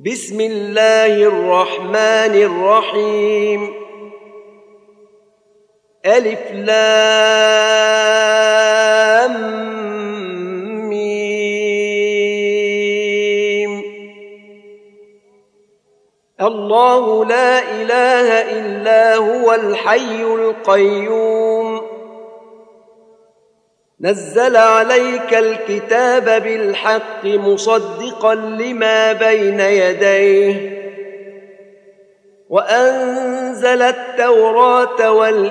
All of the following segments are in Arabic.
بسم الله الرحمن الرحيم ألف لام ميم الله لا إله إلا هو الحي القيوم نزل عليك الكتاب بالحق مصدقا لما بين يديه وأنزل التوراة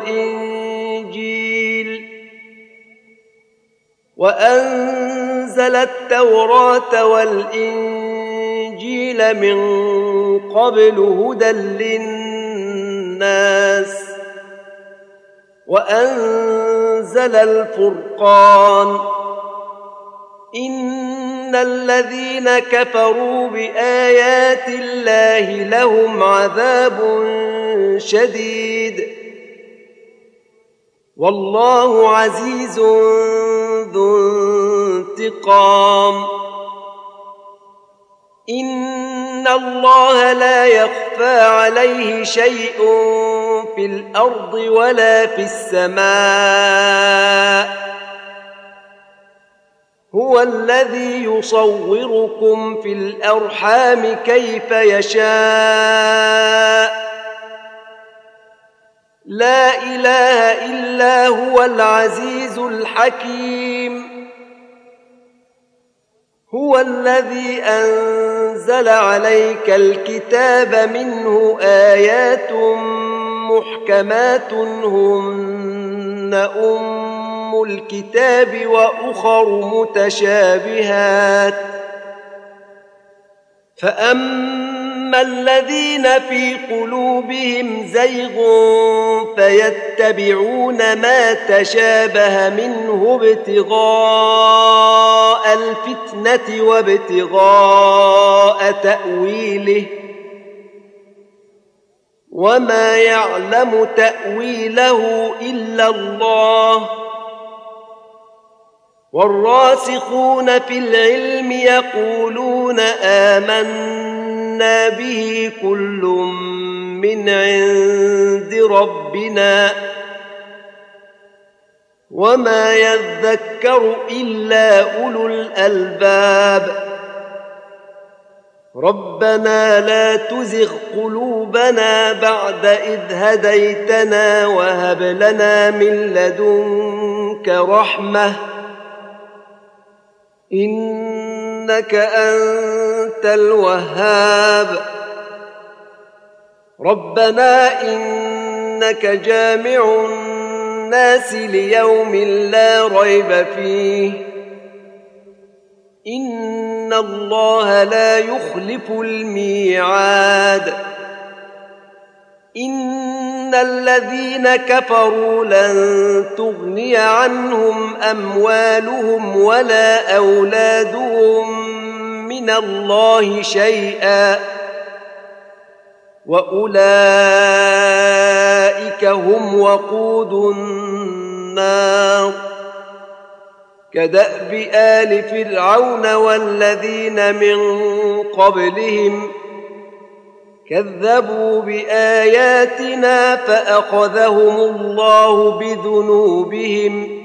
والإنجيل من قبل هدى للناس وأنزل الفرقان إن الذين كفروا بآيات الله لهم عذاب شديد والله عزيز ذو انتقام إن الله لا يخفى عليه شيء في الأرض ولا في السماء هو الذي يصوركم في الأرحام كيف يشاء لا إله إلا هو العزيز الحكيم هو الذي أنزل عليك الكتاب منه آيات محكمات هن أم الكتاب وأخر متشابهات فأما الذين في قلوبهم زيغ فيتبعون ما تشابه منه ابتغاء الفتنة وابتغاء تأويله وما يعلم تأويله إلا الله والراسخون في العلم يقولون آمنا به كل من عند ربنا وما يذكر إلا أولو الألباب ربنا لا تزغ قلوبنا بعد إذ هديتنا وهب لنا من لدنك رحمة إنك أنت الوهاب ربنا إنك جامع الناس ليوم لا ريب فيه إن الله لا يخلف الميعاد إن الذين كفروا لن تغني عنهم أموالهم ولا أولادهم من الله شيئا وأولئك هم وقود النار كدأب آل فرعون والذين من قبلهم كذبوا بآياتنا فأخذهم الله بذنوبهم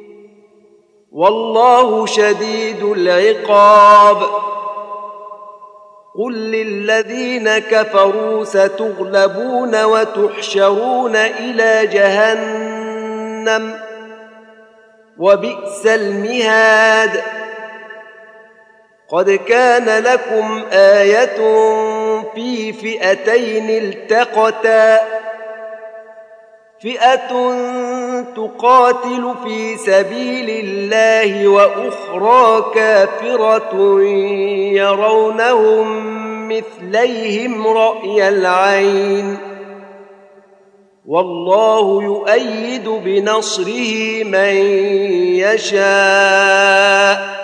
والله شديد العقاب قل للذين كفروا ستغلبون وتحشرون إلى جهنم وبئس المهاد قد كان لكم آية في فئتين التقتا فئة تقاتل في سبيل الله وأخرى كافرة يرونهم مثليهم رأي العين والله يؤيد بنصره من يشاء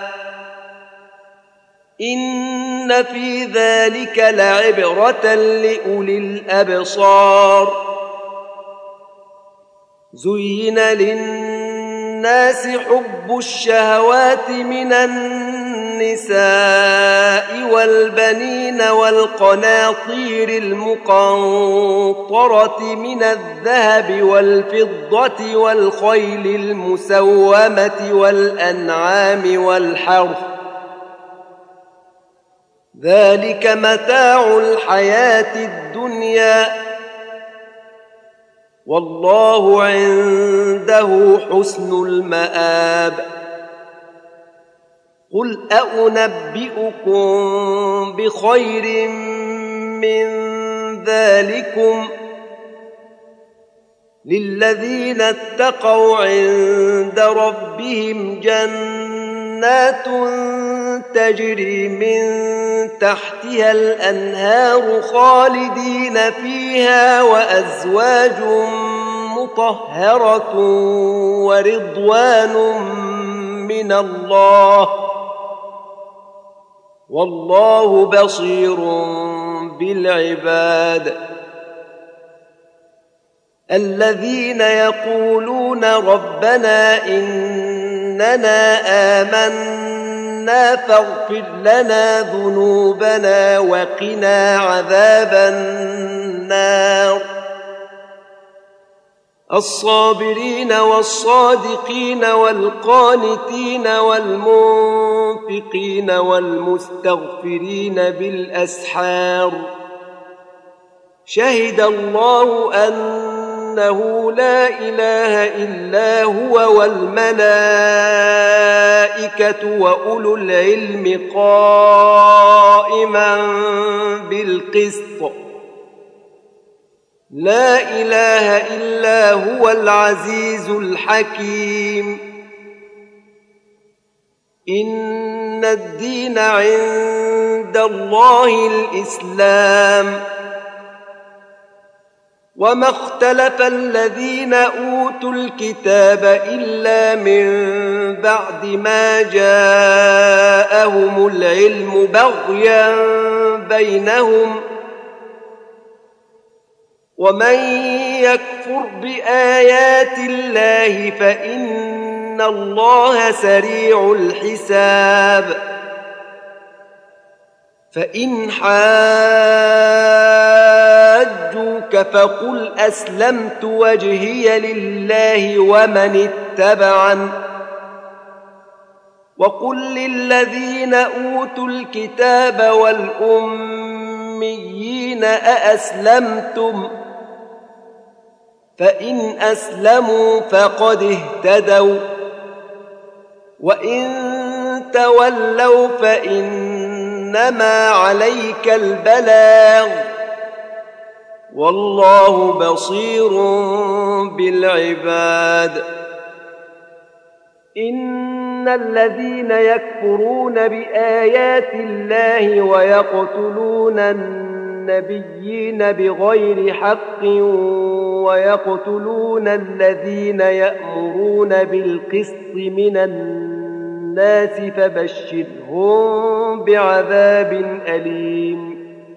إن في ذلك لعبرة لأولي الأبصار زين للناس حب الشهوات من النساء النساء والبنين والقناطير المقنطرة من الذهب والفضة والخيل المسومة والأنعام والحرث ذلك متاع الحياة الدنيا والله عنده حسن المآب قل أنبئكم بخير من ذلكم للذين اتقوا عند ربهم جنات تجري من تحتها الأنهار خالدين فيها وأزواج مطهرة ورضوان من الله والله بصير بالعباد الذين يقولون ربنا إننا آمنا فاغفر لنا ذنوبنا وقنا عذاب النار الصابرين والصادقين والقانتين والمنفقين والمستغفرين بالأسحار شهد الله أنه لا إله إلا هو والملائكة وأولو العلم قائما بالقسط لا إله إلا هو العزيز الحكيم إن الدين عند الله الإسلام وما اختلف الذين أوتوا الكتاب إلا من بعد ما جاءهم العلم بغيا بينهم ومن يكفر بآيات الله فإن الله سريع الحساب فإن حاجوك فقل أسلمت وجهي لله ومن اتبعن وقل للذين أوتوا الكتاب والأميين أأسلمتم فإن أسلموا فقد اهتدوا وإن تولوا فإنما عليك البلاغ والله بصير بالعباد إن الذين يكفرون بآيات الله ويقتلون النبيين بغير حق ويقتلون الذين يأمرون بالقسط من الناس فبشرهم بعذاب أليم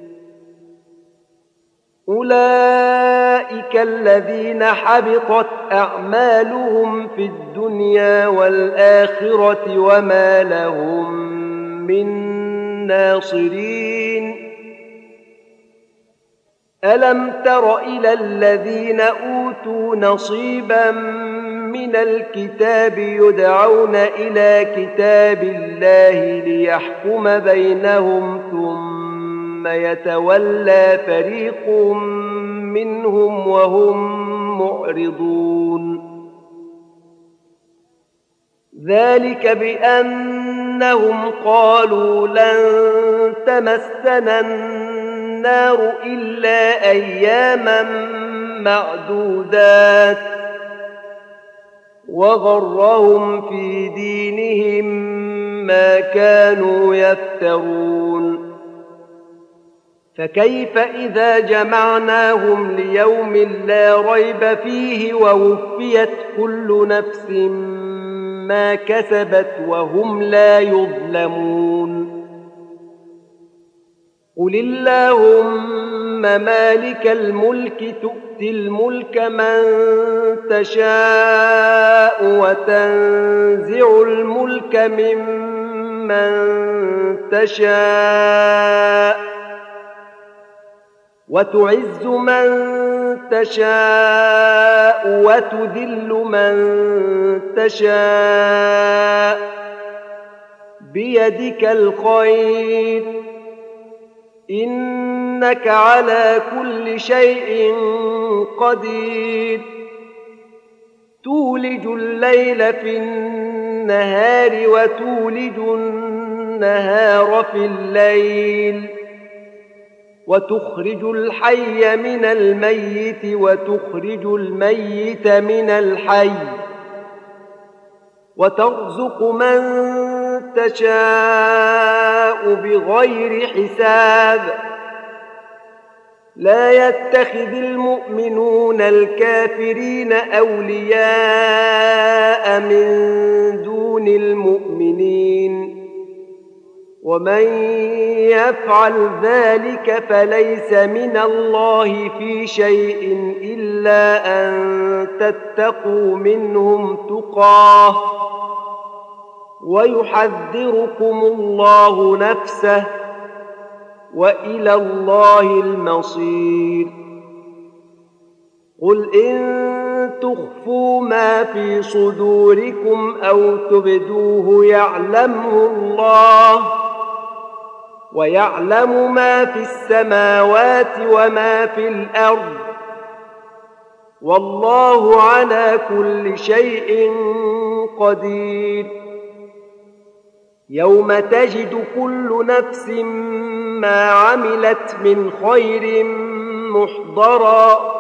أولئك الذين حبطت أعمالهم في الدنيا والآخرة وما لهم من ناصرين ألم تر إلى الذين أوتوا نصيبا من الكتاب يدعون إلى كتاب الله ليحكم بينهم ثم يتولى فريق منهم وهم معرضون ذلك بأنهم قالوا لن تمسنا النار إلا أياما معدودات وغرهم في دينهم ما كانوا يفترون فكيف إذا جمعناهم ليوم لا ريب فيه ووفيت كل نفس ما كسبت وهم لا يظلمون قل اللهم مالك الملك تؤتي الملك من تشاء وتنزع الملك من تشاء وتعز من تشاء وتذل من تشاء بيدك الخير إنك على كل شيء قدير تولج الليل في النهار وتولج النهار في الليل وتخرج الحي من الميت وتخرج الميت من الحي وترزق من تشاء بغير حساب لا يتخذ المؤمنون الكافرين أولياء من دون المؤمنين ومن يفعل ذلك فليس من الله في شيء إلا أن تتقوا منهم تقاه ويحذركم الله نفسه وإلى الله المصير قل إن تخفوا ما في صدوركم أو تبدوه يعلمه الله ويعلم ما في السماوات وما في الأرض والله على كل شيء قدير يوم تجد كل نفس ما عملت من خير محضرا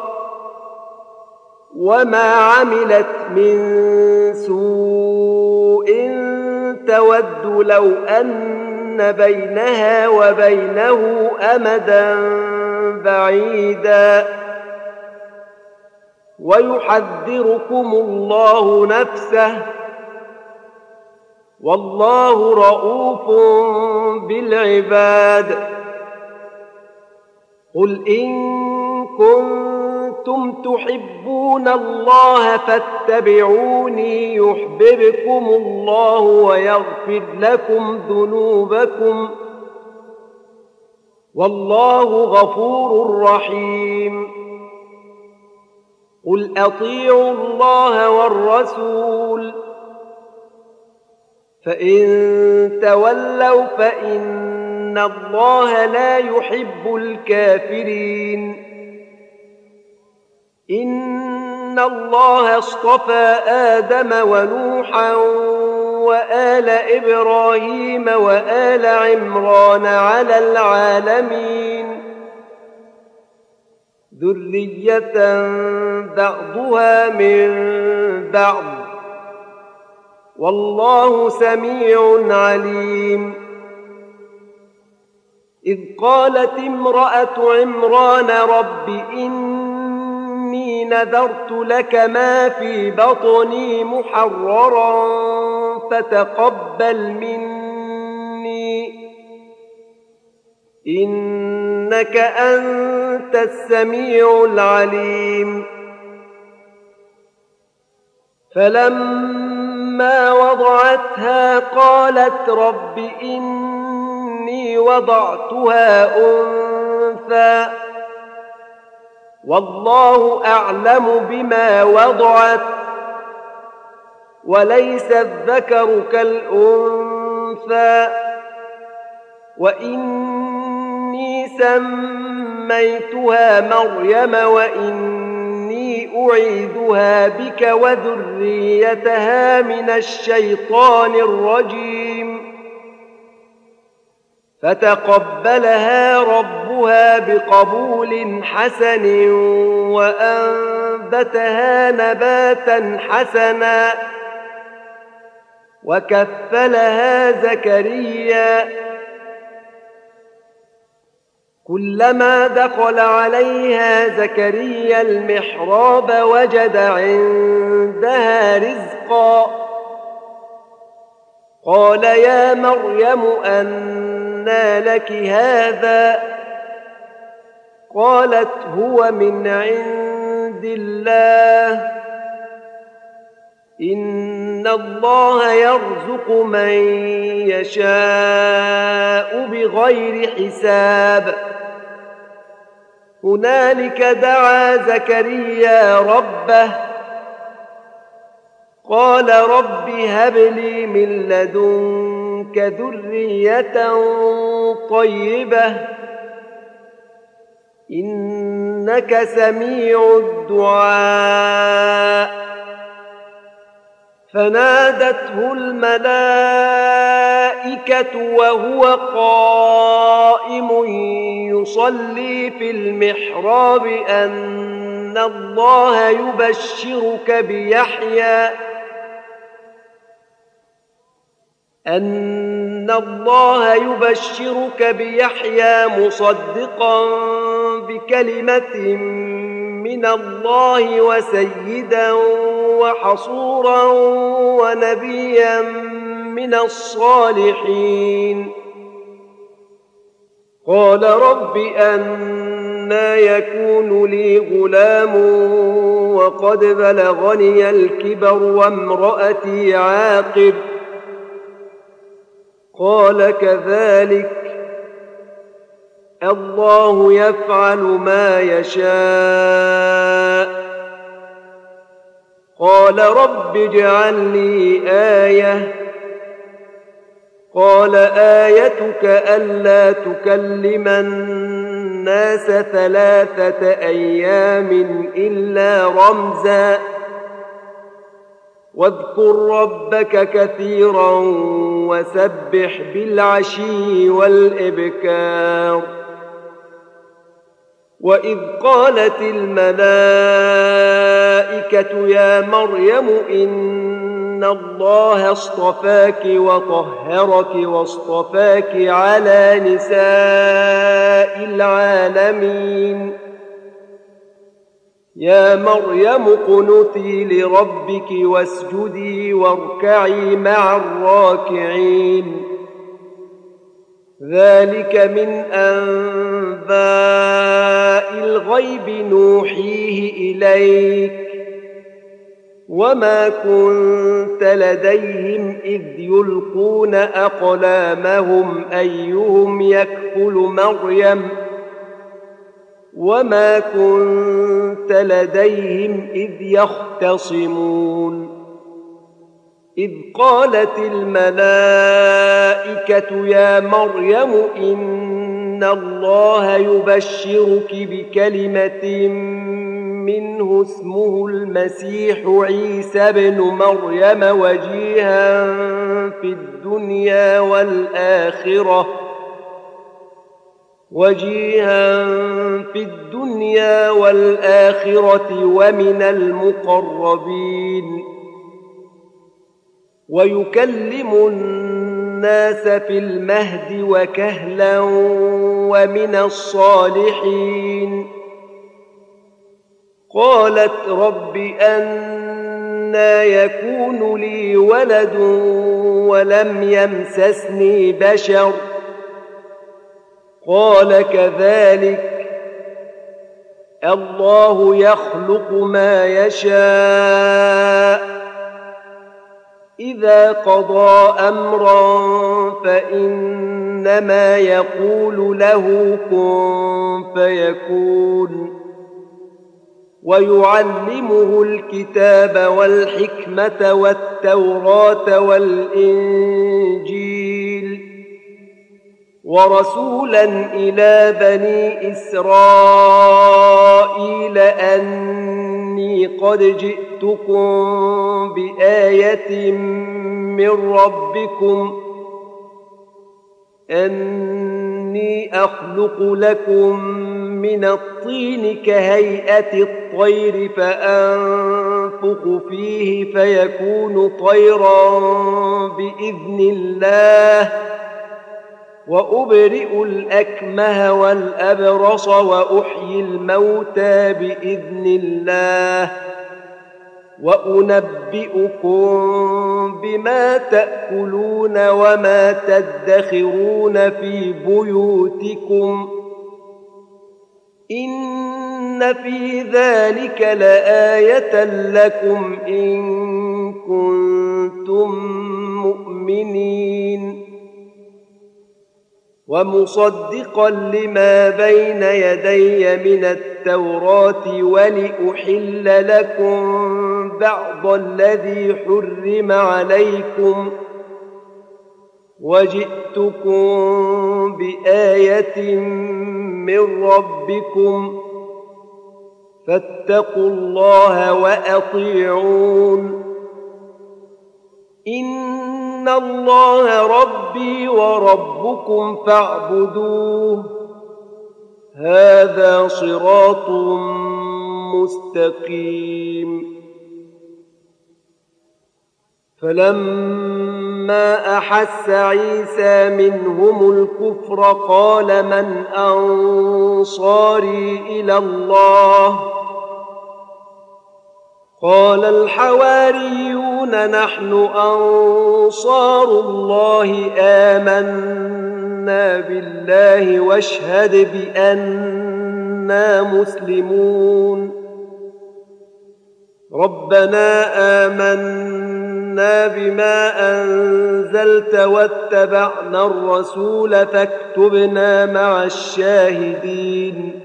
وما عملت من سوء تود لو أن بينها وبينه أمدا بعيدا ويحذركم الله نفسه والله رءوف بالعباد قل إن كنتم تحبون الله فاتبعوني يحببكم الله ويغفر لكم ذنوبكم والله غفور رحيم قل أطيعوا الله والرسول فإن تولوا فإن الله لا يحب الكافرين إن الله اصطفى آدم ونوحا وآل إبراهيم وآل عمران على العالمين ذرية بعضها من بعض والله سميع عليم إذ قالت امرأة عمران رب إني نذرت لك ما في بطني محررا فتقبل مني إنك أنت السميع العليم فلما وضعتها قالت رب إني وضعتها أنثى والله أعلم بما وضعت وليس الذكر كالأنثى وإني سميتها مريم وإني أعيذها بك وذريتها من الشيطان الرجيم فتقبلها ربها بقبول حسن وأنبتها نباتا حسنا وكفلها زكريا كلما دخل عليها زكريا المحراب وجد عندها رزقا قال يا مريم أنى لك هذا قالت هو من عند الله إن الله يرزق من يشاء بغير حساب هنالك دعا زكريا ربه قال رب هب لي من لدنك ذرية طيبة إنك سميع الدعاء فنادته الملائكة وهو قائم يصلي في المحراب أن الله يبشرك بيحيى مصدقا بكلمة من الله وسيدا وحصورا ونبيا من الصالحين قال رب أنى يكون لي غلام وقد بلغني الكبر وامرأتي عاقر قال كذلك الله يفعل ما يشاء قال رب اجعل لي آية قال آيتك ألا تكلم الناس 3 أيام إلا رمزا واذكر ربك كثيرا وسبح بالعشي والإبكار وإذ قالت الملائكة يا مريم إن الله اصطفاك وطهرك واصطفاك على نساء العالمين يا مريم اقنتي لربك واسجدي واركعي مع الراكعين ذلك من أنباء الغيب نوحيه إليك وما كنت لديهم إذ يلقون أقلامهم أيهم يكفل مريم وما كنت لديهم إذ يختصمون إذ قالت الملائكة يا مريم إن الله يبشرك بكلمة منه اسمه المسيح عيسى بن مريم وجيها في الدنيا والآخرة ومن المقربين ويكلم الناس في المهد وكهلا ومن الصالحين قالت رب أنى يكون لي ولد ولم يمسسني بشر قال كذلك الله يخلق ما يشاء إذا قضى أمرا فإنما يقول له كن فيكون ويعلمه الكتاب والحكمة والتوراة والإنجيل ورسولا إلى بني إسرائيل أني قد جئتكم بآية من ربكم أني أخلق لكم من الطين كهيئة الطير فأنفخ فيه فيكون طيرا بإذن الله وأبرئ الأكمه والأبرص وأحيي الموتى بإذن الله وأنبئكم بما تأكلون وما تدخرون في بيوتكم إن في ذلك لآية لكم إن كنتم مؤمنين ومصدقا لما بين يدي من التوراة ولأحل لكم بعض الذي حرم عليكم وجئتكم بآية من ربكم فاتقوا الله وأطيعون إن الله ربي وربكم فاعبدوه هذا صراط مستقيم فلما أحس عيسى منهم الكفر قال من أنصاري إلى الله قال الحواريون نحن أنصار الله آمنا بالله واشهد بأننا مسلمون ربنا آمنا بما أنزلت واتبعنا الرسول فاكتبنا مع الشاهدين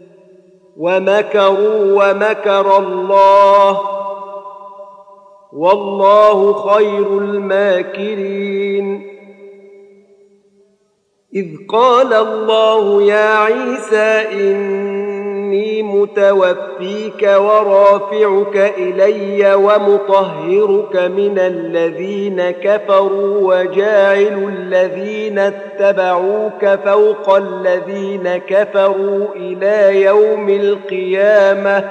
ومكروا ومكر الله والله خير الماكرين إذ قال الله يا عيسى إني متوفيك ورافعك إلي ومطهرك من الذين كفروا وجاعل الذين اتبعوك فوق الذين كفروا إلى يوم القيامة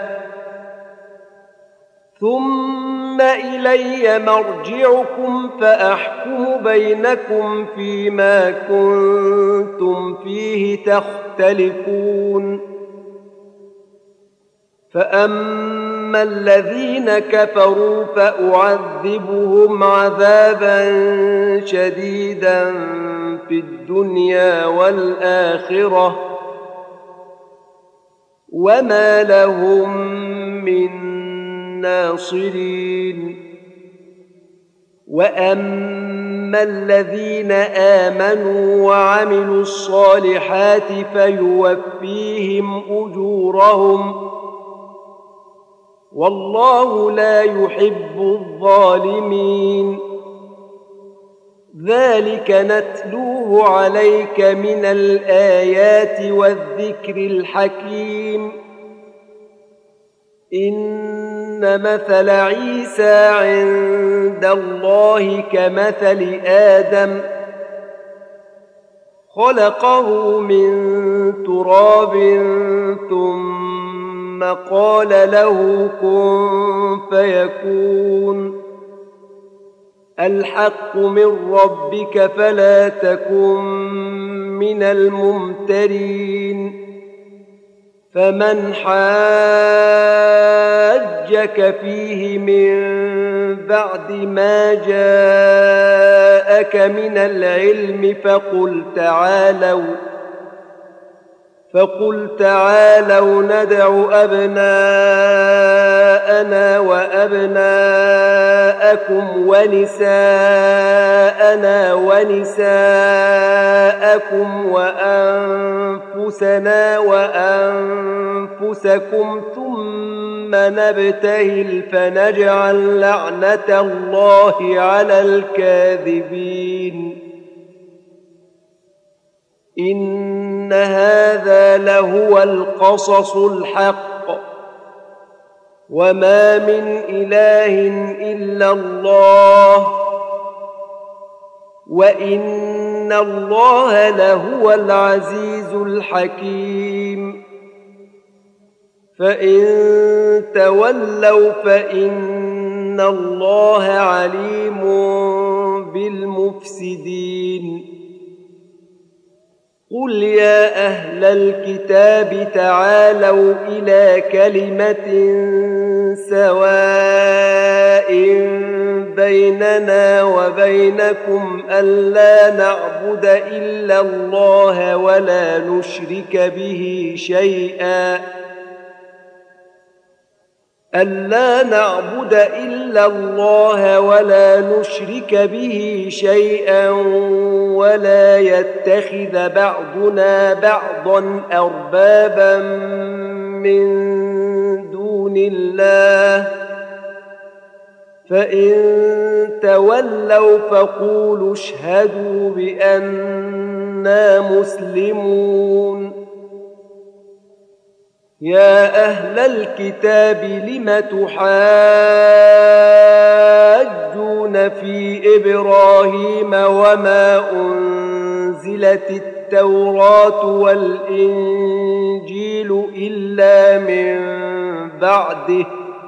ثم إلي مرجعكم فأحكم بينكم فيما كنتم فيه تختلفون فأما الذين كفروا فأعذبهم عذابا شديدا في الدنيا والآخرة وما لهم من ناصرين وأما الذين آمنوا وعملوا الصالحات فيوفيهم أجورهم والله لا يحب الظالمين ذلك نتلوه عليك من الآيات والذكر الحكيم إن مثل عيسى عند الله كمثل آدم خلقه من تراب ثم قال له كن فيكون الحق من ربك فلا تكن من الممترين فمن حاجك فيه من بعد ما جاءك من العلم فقل تعالوا ندع أبناءنا وأبناءكم ونساءنا ونساءكم وأنفسنا وأنفسكم ثم نبتهل فنجعل لعنة الله على الكاذبين إن هذا لهو القصص الحق وما من إله إلا الله وإن الله لهو العزيز الحكيم فإن تولوا فإن الله عليم بالمفسدين قل يا أهل الكتاب تعالوا إلى كلمة سواء بيننا وبينكم ألا نعبد إلا الله ولا نشرك به شيئا ألا نعبد إلا الله ولا نشرك به شيئا ولا يتخذ بعضنا بعضا أربابا من دون الله فإن تولوا فقولوا اشهدوا بأننا مسلمون. يا أهل الكتاب لم تحاجون في إبراهيم وما أنزلت التوراة والإنجيل إلا من بعده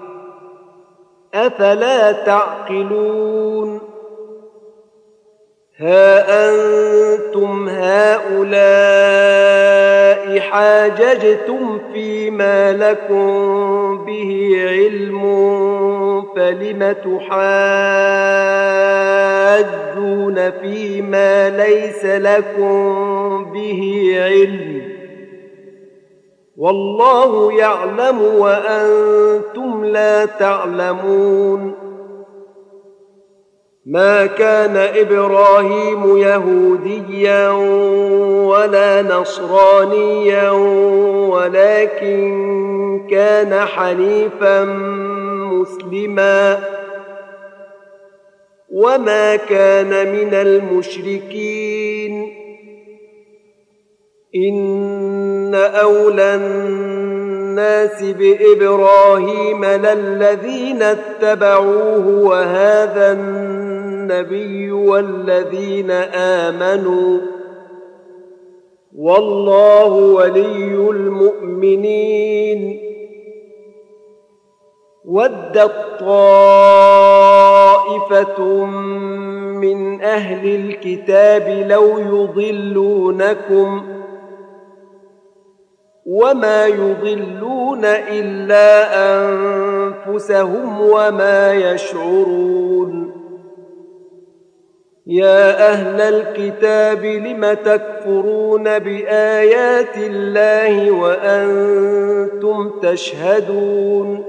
أفلا تعقلون. ها أنتم هؤلاء حاججتم فيما لكم به علم فلم تحاجون فيما ليس لكم به علم والله يعلم وأنتم لا تعلمون. ما كان إبراهيم يهوديا ولا نصرانيا ولكن كان حنيفا مسلما وما كان من المشركين. إن أولى الناس بإبراهيم للذين اتبعوه وهذا النبي والذين آمنوا والله ولي المؤمنين. ودت طائفة من أهل الكتاب لو يضلونكم وما يضلون إلا أنفسهم وما يشعرون. يا أهل الكتاب لم تكفرون بآيات الله وأنتم تشهدون.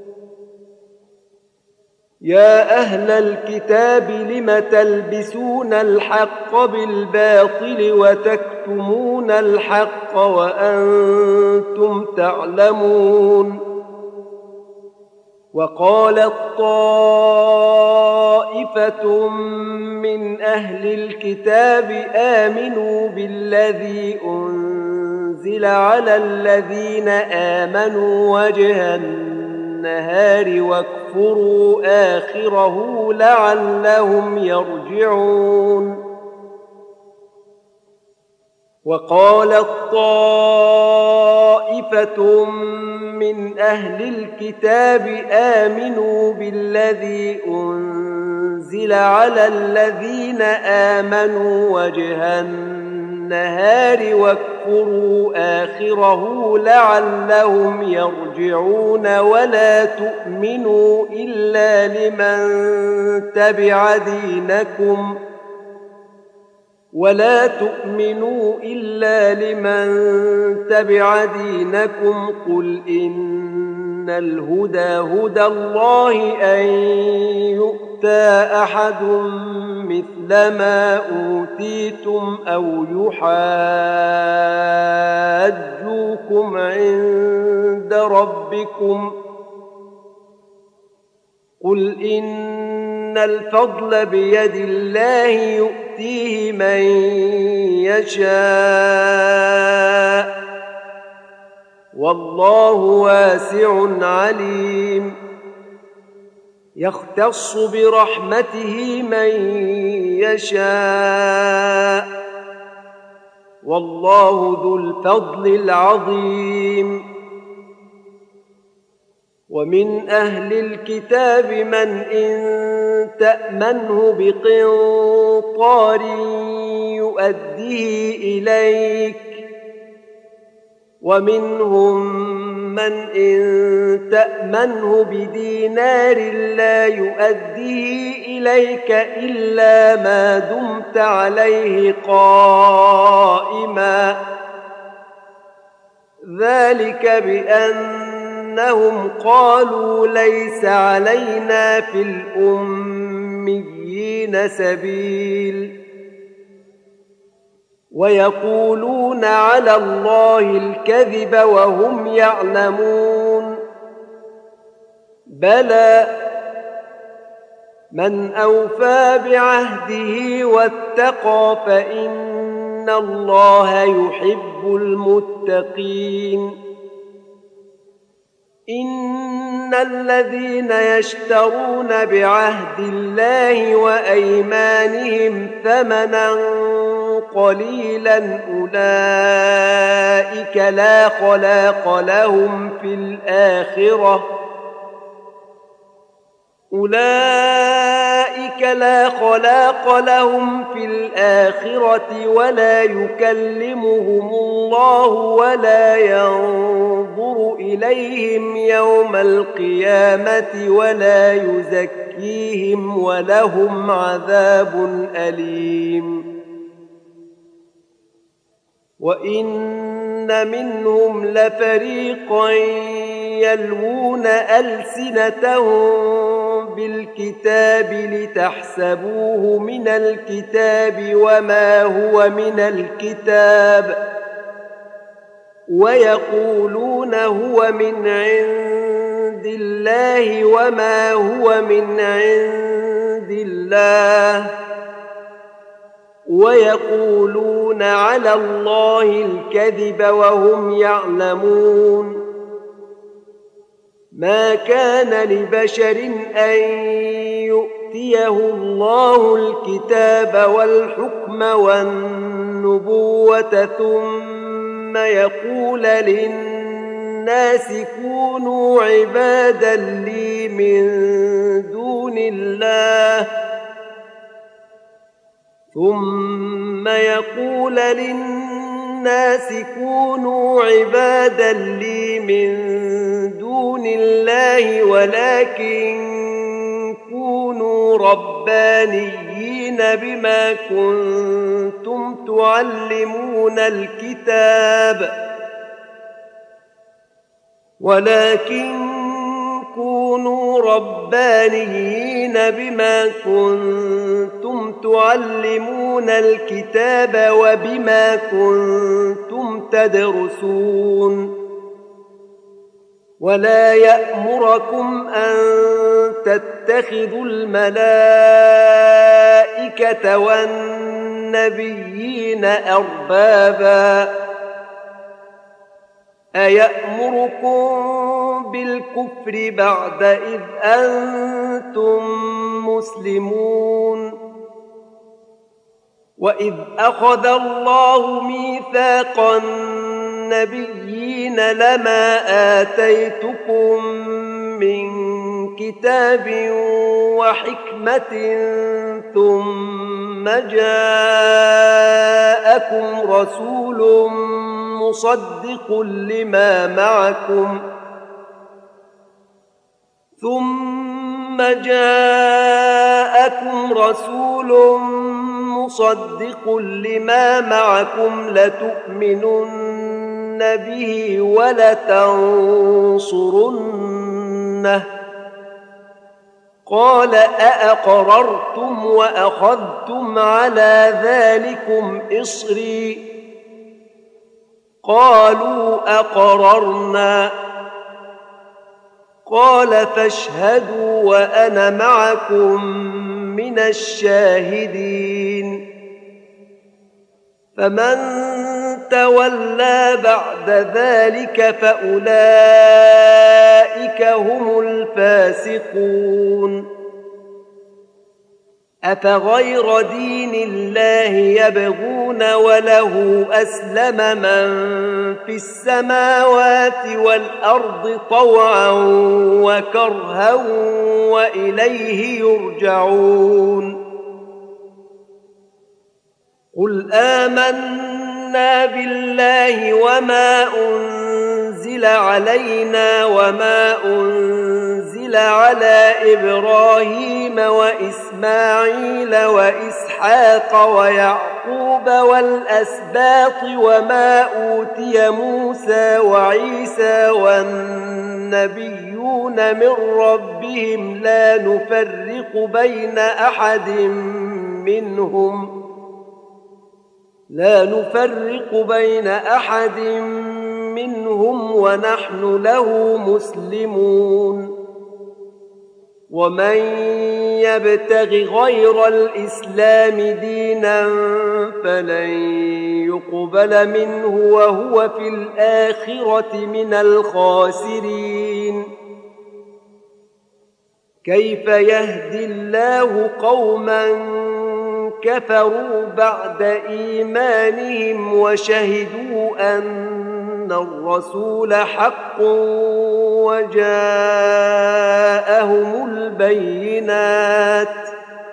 يا أهل الكتاب لم تلبسون الحق بالباطل وتكتمون الحق وأنتم تعلمون. وقالت طائفة من أهل الكتاب آمنوا بالذي أنزل على الذين آمنوا وجه النهار واكفروا آخره لعلهم يرجعون. وقالت طائفة من أهل الكتاب آمنوا بالذي أنزل على الذين آمنوا وجه النهار واكفروا آخره لعلهم يرجعون. ولا تؤمنوا إلا لمن تبع دينكم قل إن الهدى هدى الله أن يؤتى أحد مثل ما أوتيتم أو يحاجوكم عند ربكم قل إن الفضل بيد الله يؤتيه من يشاء والله واسع عليم. يختص برحمته من يشاء والله ذو الفضل العظيم. ومن أهل الكتاب من إن تأمنه بقنطار يؤديه إليك ومنهم من إن تأمنه بدينار لا يؤديه إليك إلا ما دمت عليه قائما ذلك بأن أنهم قالوا ليس علينا في الأميين سبيل ويقولون على الله الكذب وهم يعلمون بلى من أوفى بعهده واتقى فإن الله يحب المتقين إن الذين يشترون بعهد الله وأيمانهم ثمنا قليلا أولئك لا خلاق لهم في الآخرة ولا يكلمهم الله ولا ينظر إليهم يوم القيامة ولا يزكيهم ولهم عذاب أليم وإن منهم لفريقا يلوون ألسنتهم بالكتاب لتحسبوه من الكتاب وما هو من الكتاب ويقولون هو من عند الله وما هو من عند الله ويقولون على الله الكذب وهم يعلمون ما كان لبشر أن يؤتيه الله الكتاب والحكم والنبوة ثم يقول للناس كونوا عبادا لي من دون الله ولكن كونوا ربانيين بما كنتم تعلمون الكتاب وبما كنتم تدرسون ولا يأمركم أن تتخذوا الملائكة والنبيين أربابا أيأمركم بالكفر بعد إذ أنتم مسلمون وإذ أخذ الله ميثاق النبيين لما آتيتكم من كتاب وحكمة ثم جاءكم رسول مصدق لما معكم لتؤمنن به ولتنصرنه قال أأقررتم وأخذتم على ذلكم إصري قالوا أقررنا قال فاشهدوا وأنا معكم من الشاهدين فمن تولى بعد ذلك فأولئك هم الفاسقون أفغير دين الله يبغون وله أسلم من في السماوات والأرض طوعا وكرها وإليه يرجعون قل آمنا بالله وما أنزل علينا وما أنزل على إبراهيم وإسماعيل وإسحاق ويعقوب والأسباط وما أوتي موسى وعيسى والنبيون النبيون من ربهم لا نفرق بين أحد منهم ونحن له مسلمون ومن يبتغ غير الإسلام دينا فلن يقبل منه وهو في الآخرة من الخاسرين كيف يهدي الله قوما كفروا بعد إيمانهم وشهدوا أن الرسول حق وجاءهم البينات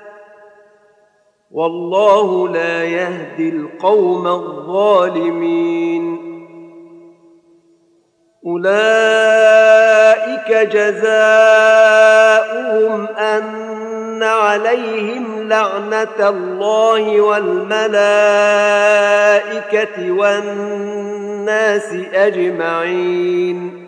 والله لا يهدي القوم الظالمين أولئك جزاؤهم أن عليهم لعنة الله والملائكة والناس أجمعين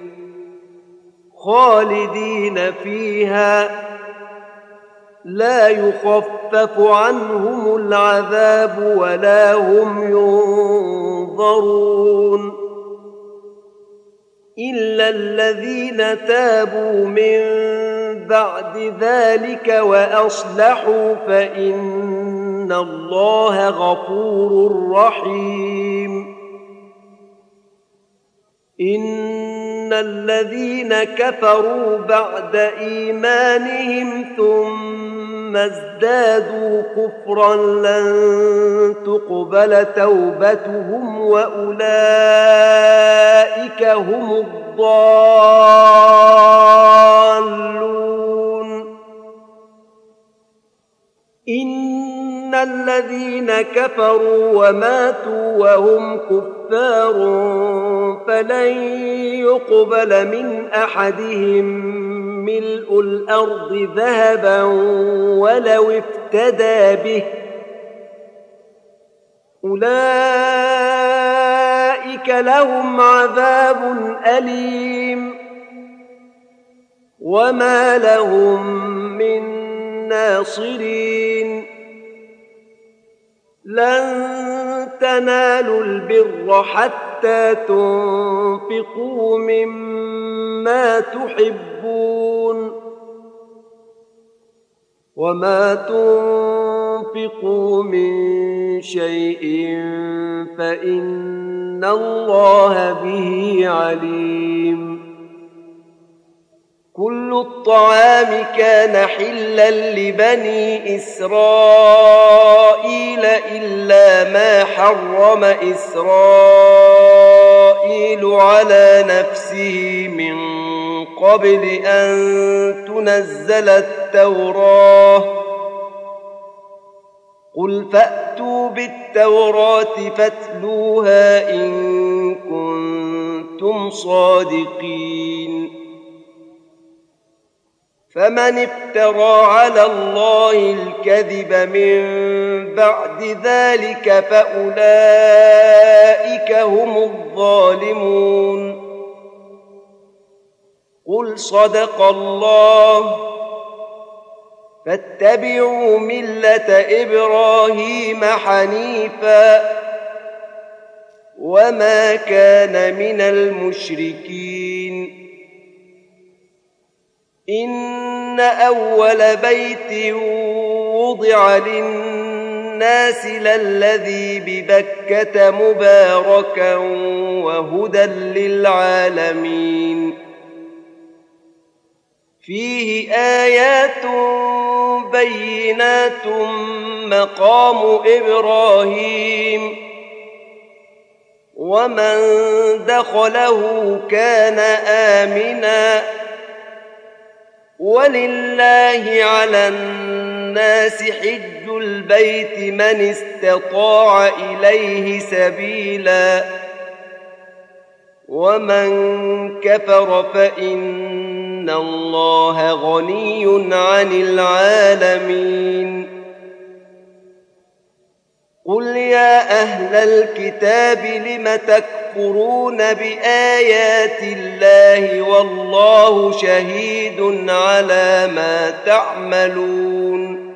خالدين فيها لا يخفف عنهم العذاب ولا هم ينظرون إلا الذين تابوا من بعد ذلك وأصلحوا فإن الله غفور رحيم إن الذين كفروا بعد إيمانهم ثم ازدادوا كفرا لن تقبل توبتهم وأولئك هم الضالون إن الذين كفروا وماتوا وهم كفار فلن يقبل من أحدهم ملء الأرض ذهبا ولو افتدى به أولئك لهم عذاب أليم وما لهم من ناصرين لن تنالوا البر حتى تنفقوا مما تحبون وما تنفقوا من شيء فإن الله به عليم كل الطعام كان حلا لبني إسرائيل إلا ما حرم إسرائيل على نفسه من قبل أن تنزل التوراة قل فأتوا بالتوراة فاتلوها إن كنتم صادقين فمن افترى على الله الكذب من بعد ذلك فأولئك هم الظالمون قل صدق الله فاتبعوا ملة إبراهيم حنيفا وما كان من المشركين إن أول بيت وضع للناس للذي ببكة مباركا وهدى للعالمين فيه آيات بينات مقام إبراهيم ومن دخله كان آمنا ولله على الناس حج البيت من استطاع إليه سبيلا ومن كفر فإن الله غني عن العالمين قل يا أهل الكتاب لم تكفرون بآيات الله والله شهيد على ما تعملون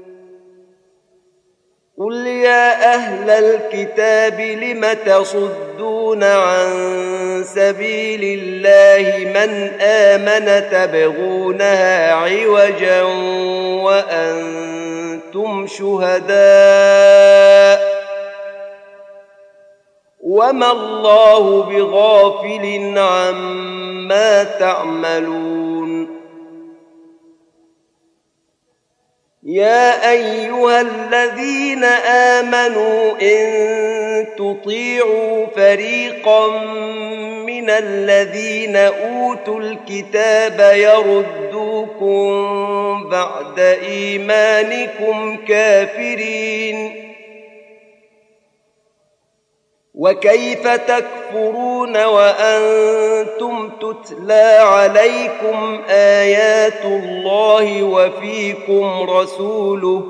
قل يا أهل الكتاب لم تصدون عن سبيل الله من آمن تبغونها عوجا وأنتم شهداء وما الله بغافل عما تعملون يا أيها الذين آمنوا إن تطيعوا فريقا من الذين أوتوا الكتاب يردوكم بعد إيمانكم كافرين وكيف تكفرون وأنتم تتلى عليكم آيات الله وفيكم رسوله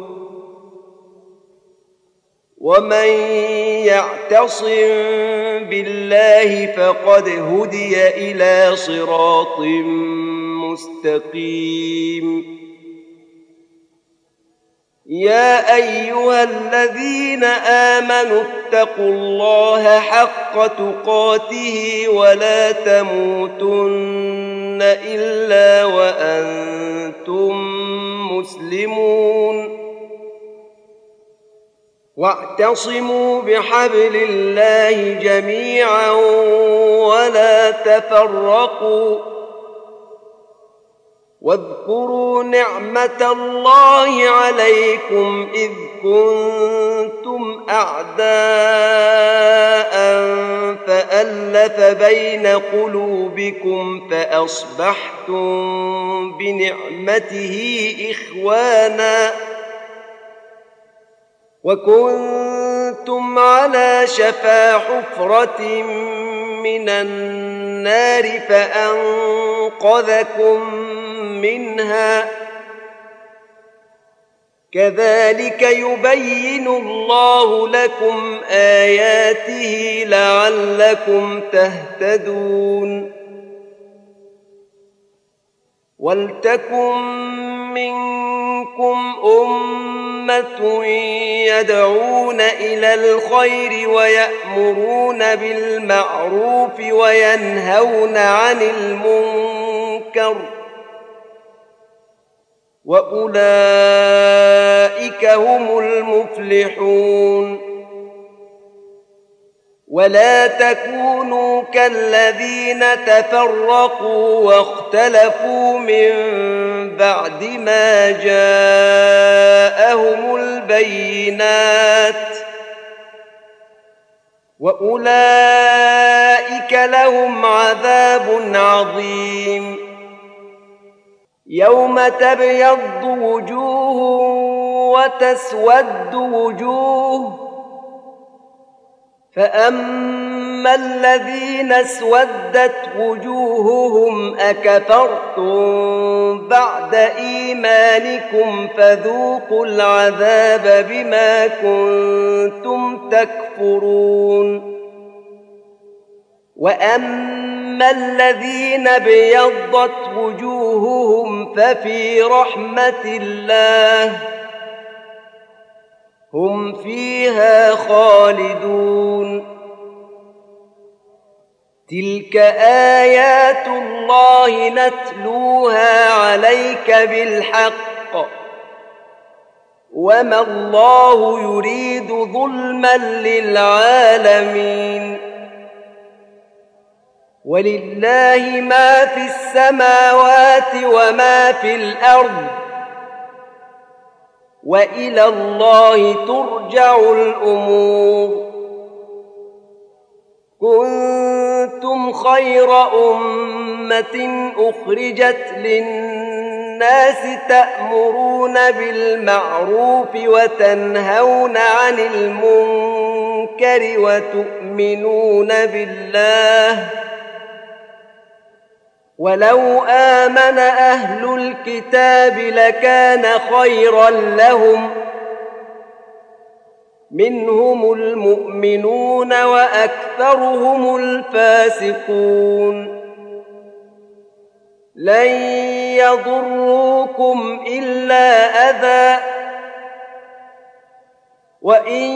ومن يعتصم بالله فقد هدي إلى صراط مستقيم يا أيها الذين آمنوا اتقوا الله حق تقاته ولا تموتن إلا وأنتم مسلمون واعتصموا بحبل الله جميعا ولا تفرقوا واذكروا نعمة الله عليكم إذ كنتم أعداء فألف بين قلوبكم فأصبحتم بنعمته إخوانا وكنتم على شفا حفرة من النار فأنقذكم منها كذلك يبين الله لكم آياته لعلكم تهتدون ولتكن منكم أمة يدعون إلى الخير ويأمرون بالمعروف وينهون عن المنكر وأولئك هم المفلحون ولا تكونوا كالذين تفرقوا واختلفوا من بعد ما جاءهم البينات وأولئك لهم عذاب عظيم يوم تبيض وجوه وتسود وجوه فأما الذين اسودت وجوههم أكفرتم بعد إيمانكم فذوقوا العذاب بما كنتم تكفرون وأما الذين ابيضت وجوههم ففي رحمة الله هم فيها خالدون تلك آيات الله نتلوها عليك بالحق وما الله يريد ظلما للعالمين ولله ما في السماوات وما في الأرض وإلى الله ترجع الأمور كنتم خير أمة أخرجت للناس تأمرون بالمعروف وتنهون عن المنكر وتؤمنون بالله ولو آمن أهل الكتاب لكان خيرا لهم منهم المؤمنون وأكثرهم الفاسقون لن يضروكم إلا أذى وإن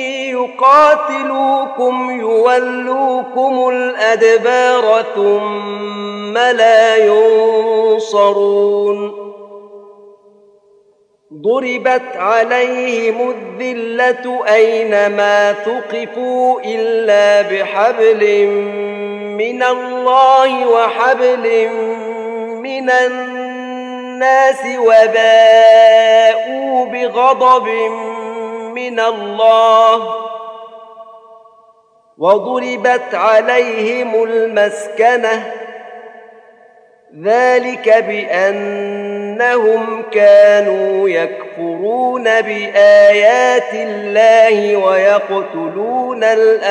يقاتلوكم يولوكم الأدبار ثم لا ينصرون ضربت عليهم الذلة أينما ثقفوا إلا بحبل من الله وحبل من الناس وباءوا بغضب من الله وضربت عليهم المسكنة ذلك بأنهم كانوا يكفرون بآيات الله ويقتلون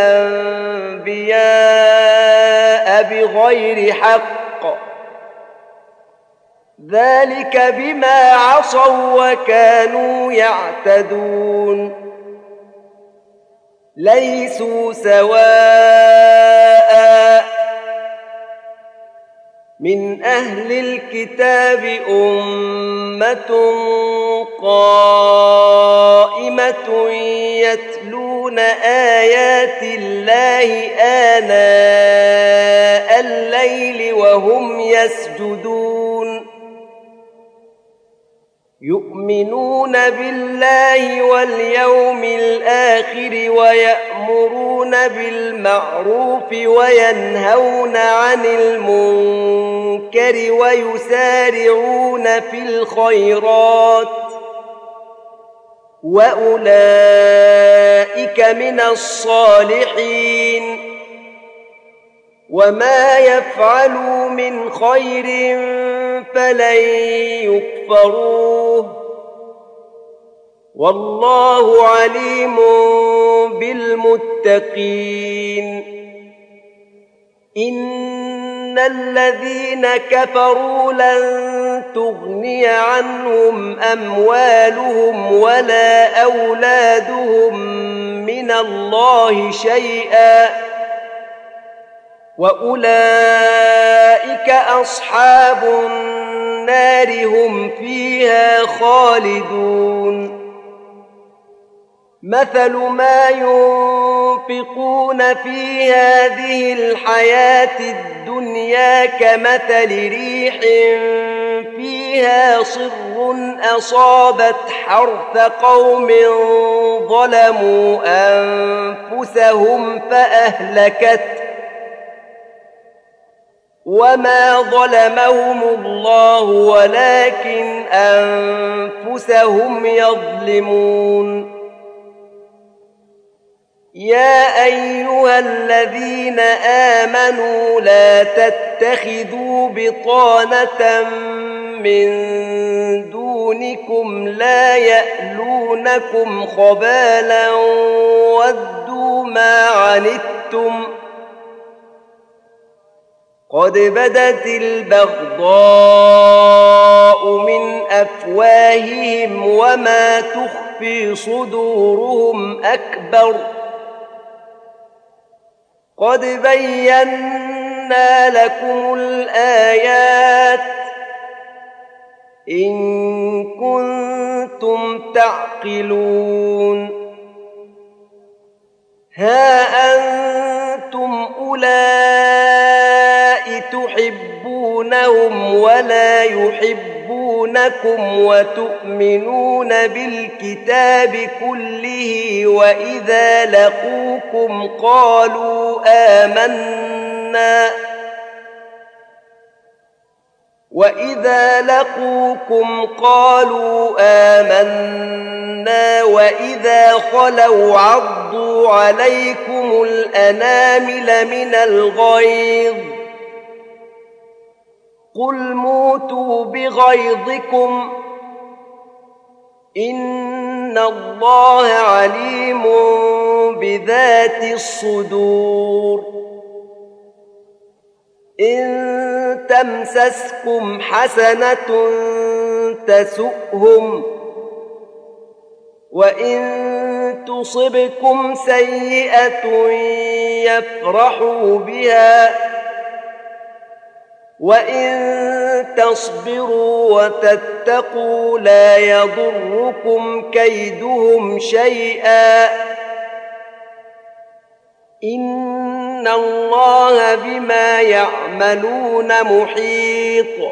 الأنبياء بغير حق ذلك بما عصوا وكانوا يعتدون ليسوا سواء من أهل الكتاب أمة قائمة يتلون آيات الله آناء الليل وهم يسجدون يؤمنون بالله واليوم الآخر ويأمرون بالمعروف وينهون عن المنكر ويسارعون في الخيرات وأولئك من الصالحين وما يفعلوا من خير فلن يكفروه والله عليم بالمتقين إن الذين كفروا لن تغني عنهم أموالهم ولا أولادهم من الله شيئا وأولئك أصحاب النار هم فيها خالدون مثل ما ينفقون في هذه الحياة الدنيا كمثل ريح فيها صر أصابت حرث قوم ظلموا أنفسهم فأهلكته وما ظلمهم الله ولكن أنفسهم يظلمون يا أيها الذين آمنوا لا تتخذوا بطانة من دونكم لا يألونكم خبالا ودوا ما عنتم قد بدت البغضاء من أفواههم وما تخفي صدورهم أكبر قد بينا لكم الآيات إن كنتم تعقلون ها أنتم أولئك تحبونهم ولا يحبونكم وتؤمنون بالكتاب كله وإذا لقوكم قالوا آمنا وإذا خلوا عضوا عليكم الأنامل من الغيظ قل موتوا بغيظكم إن الله عليم بذات الصدور إن تمسسكم حسنة تسؤهم وإن تصبكم سيئة يفرحوا بها وإن تصبروا وتتقوا لا يضركم كيدهم شيئا إن الله بما يعملون محيط.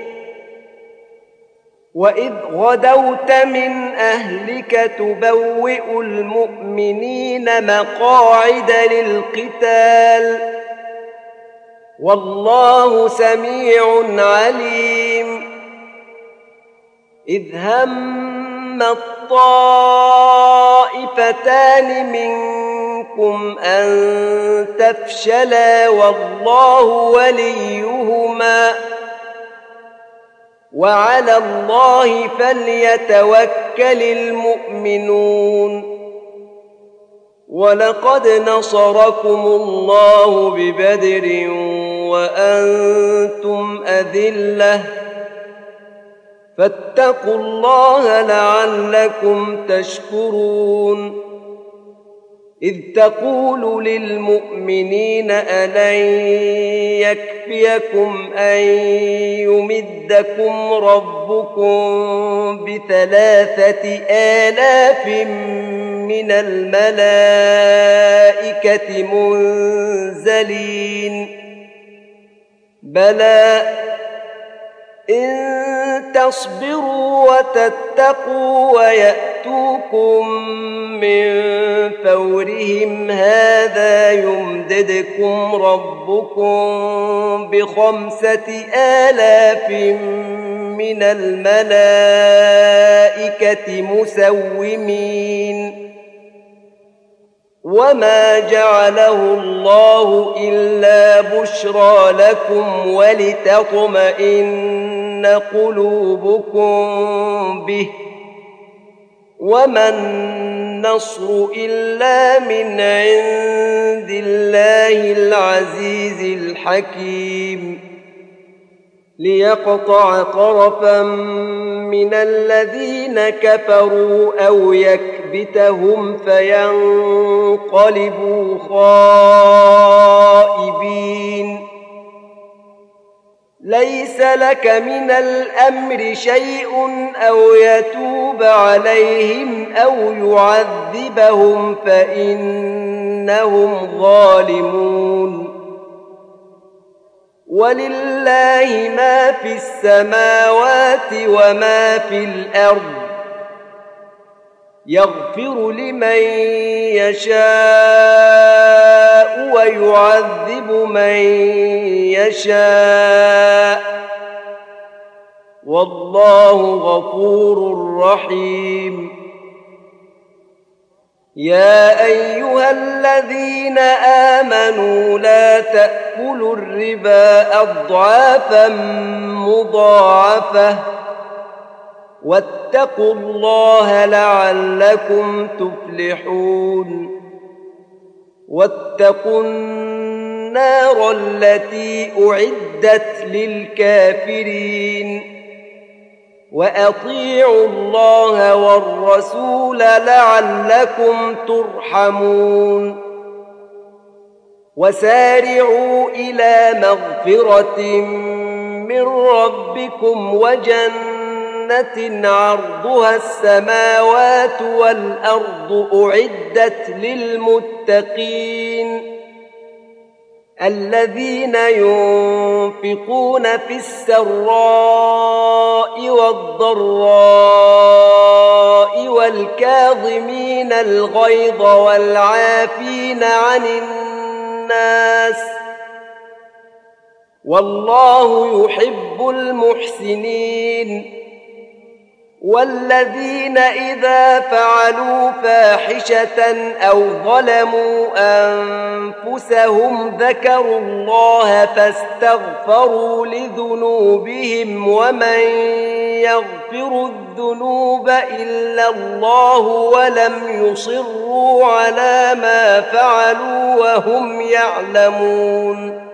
وإذ غدوت من أهلك تبوئ المؤمنين مقاعد للقتال والله سميع عليم. إذ هم الطائفتان منكم أن تفشلا والله وليهما وعلى الله فليتوكل المؤمنون. ولقد نصركم الله ببدر وأنتم أذلة فاتقوا الله لعلكم تشكرون. إذ تقول للمؤمنين ألن يكفيكم أن يمدكم ربكم ب3,000 من الملائكة منزلين بلى إن تصبروا وتتقوا ويأتوكم من فورهم هذا يمددكم ربكم ب5,000 من الملائكة مسومين وما جعله الله إلا بشرى لكم ولتطمئن قلوبكم به وما النصر إلا من عند الله العزيز الحكيم ليقطع طرفا من الذين كفروا أو يكبتهم فينقلبوا خائبين. ليس لك من الأمر شيء أو يتوب عليهم أو يعذبهم فإنهم ظالمون. ولله ما في السماوات وما في الأرض يغفر لمن يشاء ويعذب من يشاء والله غفور رحيم. يا أيها الذين آمنوا لا تأكلوا الربا أضعافا مضاعفة واتقوا الله لعلكم تفلحون. واتقوا النار التي أعدت للكافرين وأطيعوا الله والرسول لعلكم ترحمون. وسارعوا إلى مغفرة من ربكم وجنة عرضها السماوات والأرض أعدت للمتقين الذين ينفقون في السراء والضراء والكاظمين الغيظ والعافين عن الناس والله يحب المحسنين. والذين إذا فعلوا فاحشة أو ظلموا أنفسهم ذكروا الله فاستغفروا لذنوبهم ومن يغفر الذنوب إلا الله ولم يصروا على ما فعلوا وهم يعلمون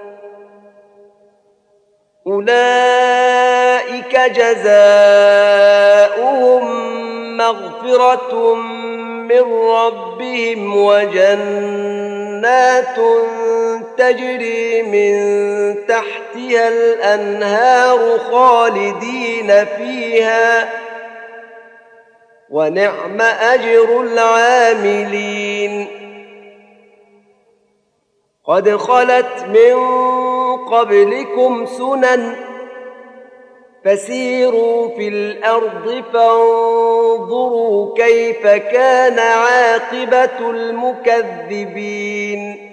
أولئك جزاؤهم مغفرة من ربهم وجنات تجري من تحتها الأنهار خالدين فيها ونعم أجر العاملين. قد خلت من قبلكم سنن فسيروا في الأرض فانظروا كيف كان عاقبة المكذبين.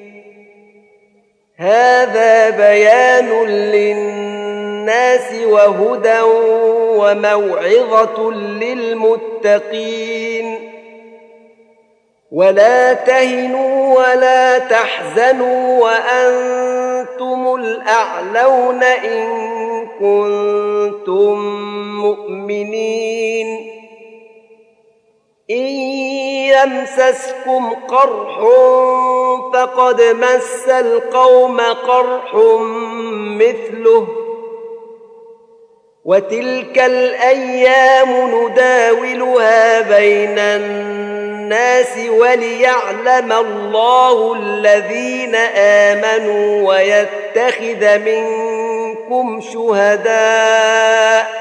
هذا بيان للناس وهدى وموعظة للمتقين. ولا تهنوا ولا تحزنوا وأنتم الأعلون إن كنتم مؤمنين. إن يمسسكم قرح فقد مس القوم قرح مثله وتلك الأيام نداولها بين الناس وليعلم الله الذين آمنوا ويتخذ منكم شهداء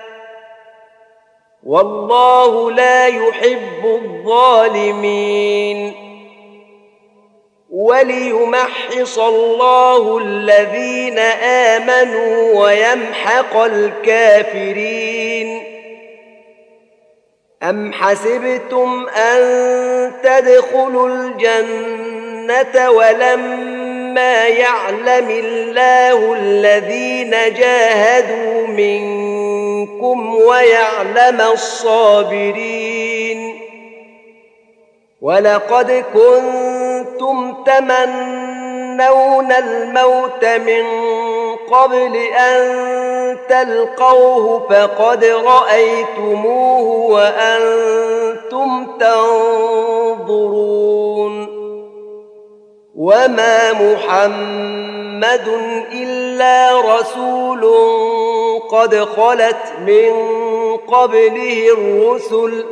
والله لا يحب الظالمين. وليمحص الله الذين آمنوا ويمحق الكافرين. أم حسبتم أن تدخلوا الجنة ولما يعلم الله الذين جاهدوا منكم ويعلم الصابرين. ولقد كنتم تمنون الموت من قبل أن تلقوه فقد رأيتموه وأنتم تنظرون. وما محمد إلا رسول قد خلت من قبله الرسل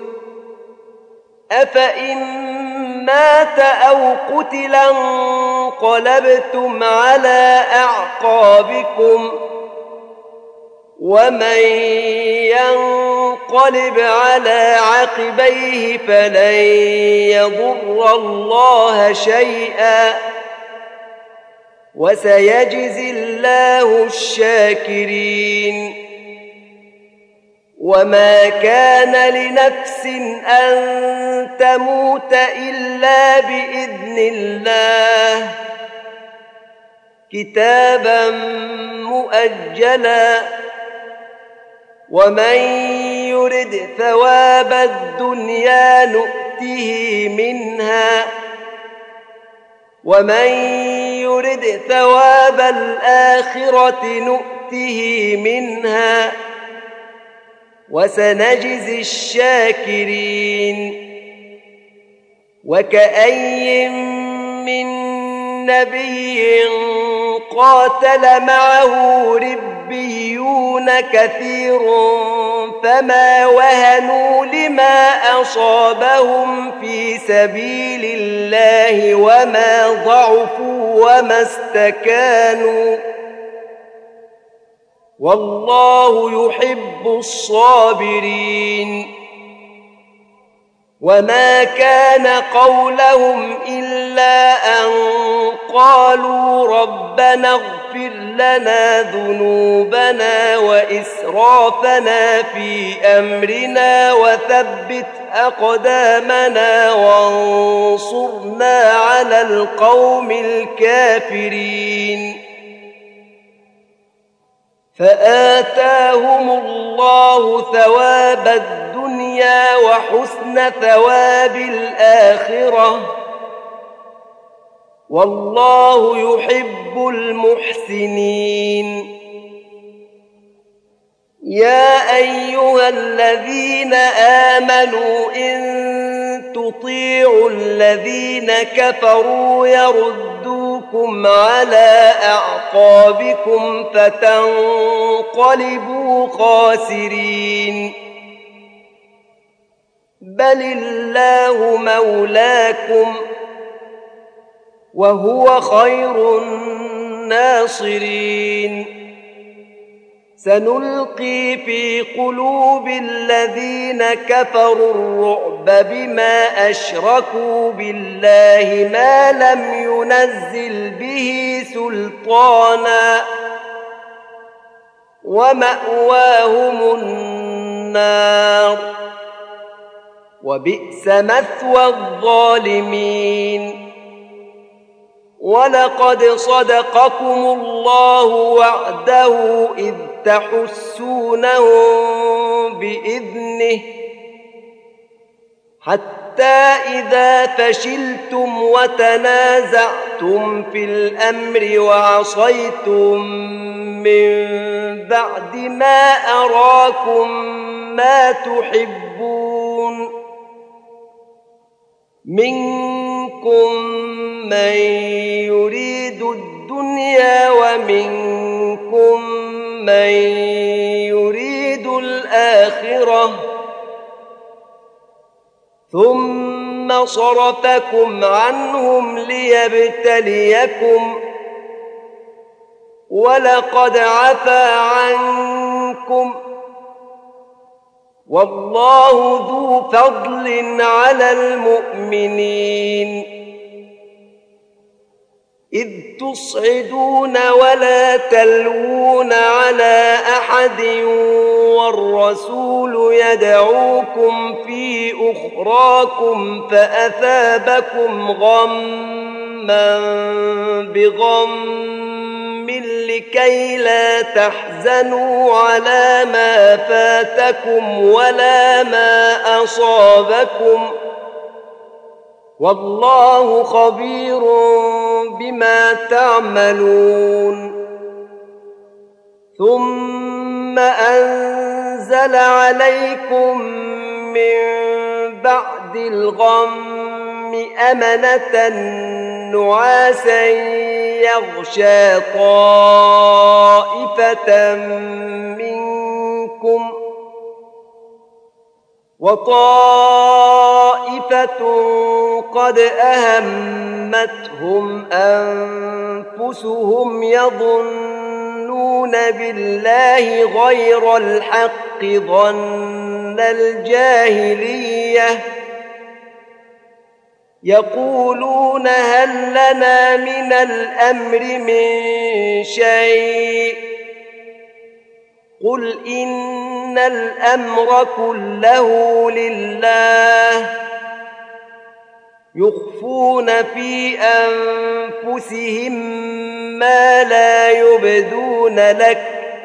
أفإن مات أو قتلا انقلبتم على أعقابكم ومن ينقلب على عقبيه فلن يضر الله شيئا وسيجزي الله الشاكرين. وما كان لنفس أن تموت إلا بإذن الله كتابا مؤجلا ومن يرد ثواب الدنيا نؤته منها ومن يرد ثواب الآخرة نؤته منها وسنجزي الشاكرين. وكأي من نبي قاتل معه ربيون كثير فما وهنوا لما أصابهم في سبيل الله وما ضعفوا وما استكانوا والله يحب الصابرين. وما كان قولهم إلا أن قالوا ربنا اغفر لنا ذنوبنا وإسرافنا في أمرنا وثبت أقدامنا وانصرنا على القوم الكافرين. فآتاهم الله ثواب الدنيا وحسن ثواب الآخرة والله يحب المحسنين. يا أيها الذين آمنوا إن تطيعوا الذين كفروا يردوكم على أعقابكم فتنقلبوا خاسرين. بل الله مولاكم وهو خير الناصرين سنلقي في قلوب الذين كفروا الرعب بما أشركوا بالله ما لم ينزل به سلطانا ومأواهم النار وبئس مثوى الظالمين ولقد صدقكم الله وعده إذ تحسونهم بإذنه حتى إذا فشلتم وتنازعتم في الأمر وعصيتم من بعد ما أراكم ما تحبون منكم من يريد الدنيا ومنكم من يريد الآخرة ثم صرفكم عنهم ليبتليكم ولقد عفا عنكم والله ذو فضل على المؤمنين إذ تصعدون ولا تلوون على أحد والرسول يدعوكم في أخراكم فأثابكم غما بغم لكي لا تحزنوا على ما فاتكم ولا ما أصابكم والله خبير بما تعملون ثم أنزل عليكم من بعد الغم أمنة نعاسا يغشى طائفة منكم وطائفة قد أهمتهم أنفسهم يظنون بالله غير الحق ظن الجاهلية يقولون هل لنا من الأمر من شيء قل إن الأمر كله لله يخفون في أنفسهم ما لا يبدون لك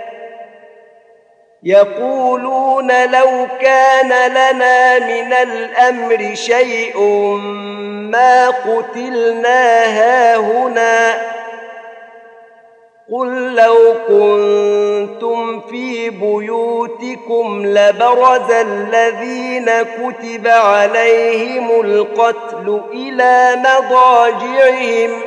يقولون لو كان لنا من الأمر شيء ما قتلنا هاهنا قل لو كنتم في بيوتكم لبرز الذين كتب عليهم القتل إلى مضاجعهم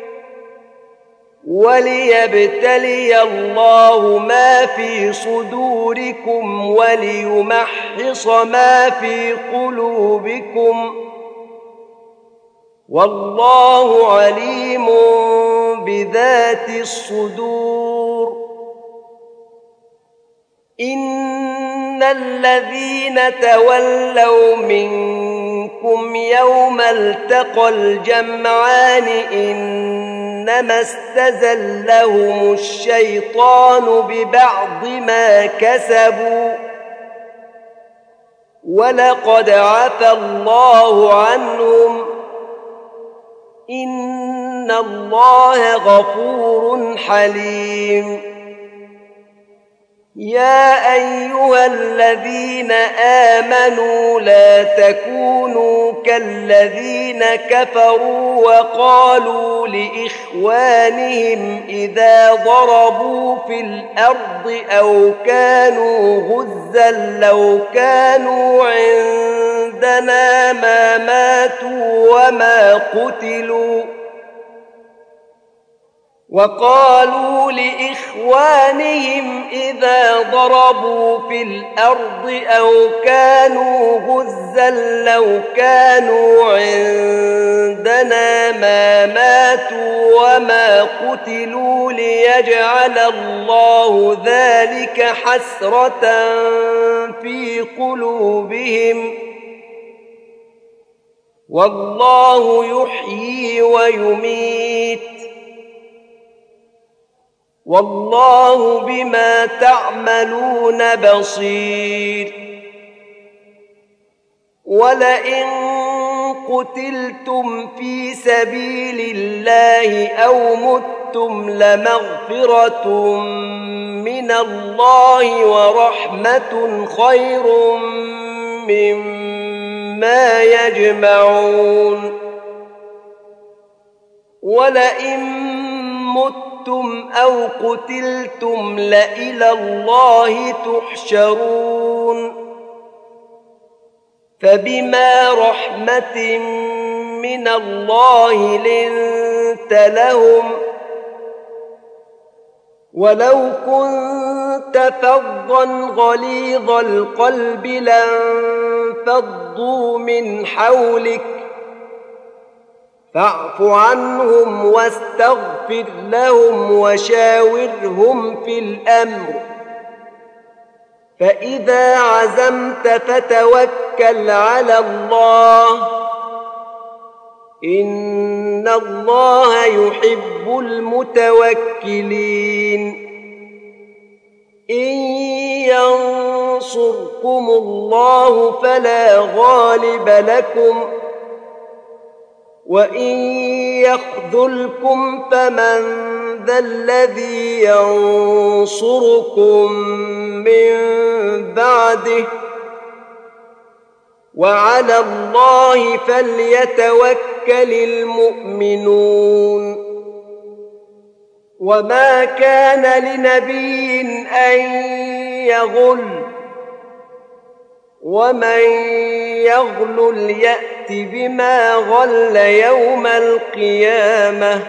وليبتلي الله ما في صدوركم وليمحص ما في قلوبكم والله عليم بذات الصدور إن الذين تولوا منكم يوم التقى الجمعان إنما استزلهم الشيطان ببعض ما كسبوا ولقد عفا الله عنهم إن الله غفور حليم يا أيها الذين آمنوا لا تكونوا كالذين كفروا وقالوا لإخوانهم إذا ضربوا في الأرض أو كانوا غزا لو كانوا عندنا ما ماتوا وما قتلوا وقالوا لإخوانهم إذا ضربوا في الأرض أو كانوا غزا لو كانوا عندنا ما ماتوا وما قتلوا ليجعل الله ذلك حسرة في قلوبهم والله يحيي ويميت والله بما تعملون بصير ولئن قتلتم في سبيل الله أو متم لمغفرة من الله ورحمة خير مما يجمعون ولئن متم أو قتلتم لإلى الله تحشرون فبما رحمة من الله لنت لهم ولو كنت فظا غليظ القلب لانفضوا من حولك فاعف عنهم واستغفر لهم وشاورهم في الأمر فإذا عزمت فتوكل على الله إن الله يحب المتوكلين إن ينصركم الله فلا غالب لكم وإن يخذلكم فمن ذا الذي ينصركم من بعده وعلى الله فليتوكل المؤمنون وما كان لنبي أن يغل ومن يغلل يأت بما غل يوم القيامة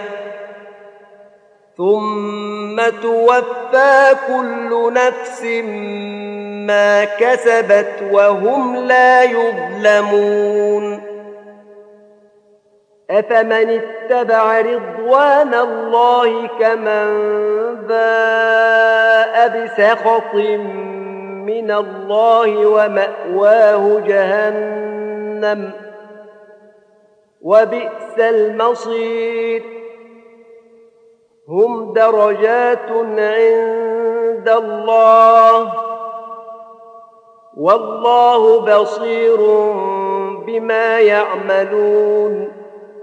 ثم توفى كل نفس ما كسبت وهم لا يظلمون أفمن اتبع رضوان الله كمن باء بسخط من الله ومأواه جهنم وبئس المصير هم درجات عند الله والله بصير بما يعملون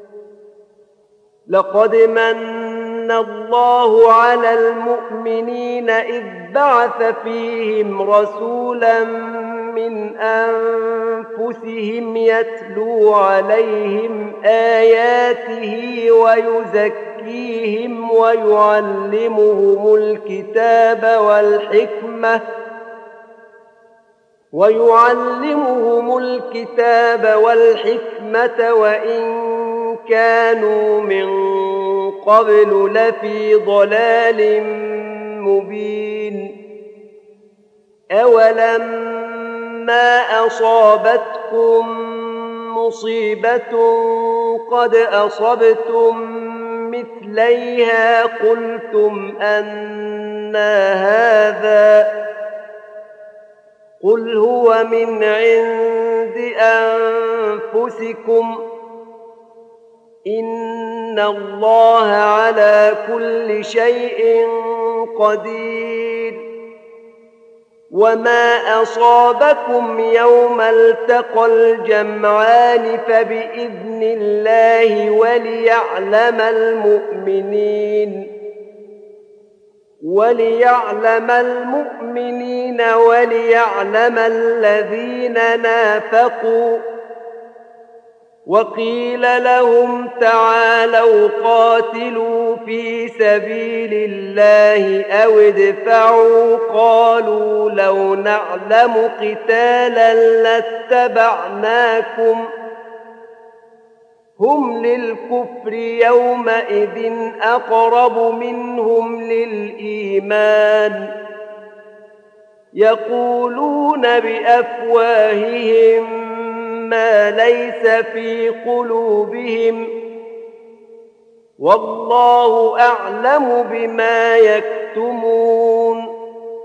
لقد من الله على المؤمنين إذ بعث فيهم رسولا من أنفسهم يتلو عليهم آياته ويزكيهم ويعلمهم الكتاب والحكمة وإن كانوا من قبل لفي ضلال مبين أولما أصابتكم مصيبة قد أصبتم مثليها قلتم أنى هذا قل هو من عند أنفسكم إن الله على كل شيء قدير وما أصابكم يوم التقى الجمعان فبإذن الله وليعلم المؤمنين وليعلم الذين نافقوا وقيل لهم تعالوا قاتلوا في سبيل الله أو ادفعوا قالوا لو نعلم قتالا لاتبعناكم هم للكفر يومئذ أقرب منهم للإيمان يقولون بأفواههم ما ليس في قلوبهم والله أعلم بما يكتمون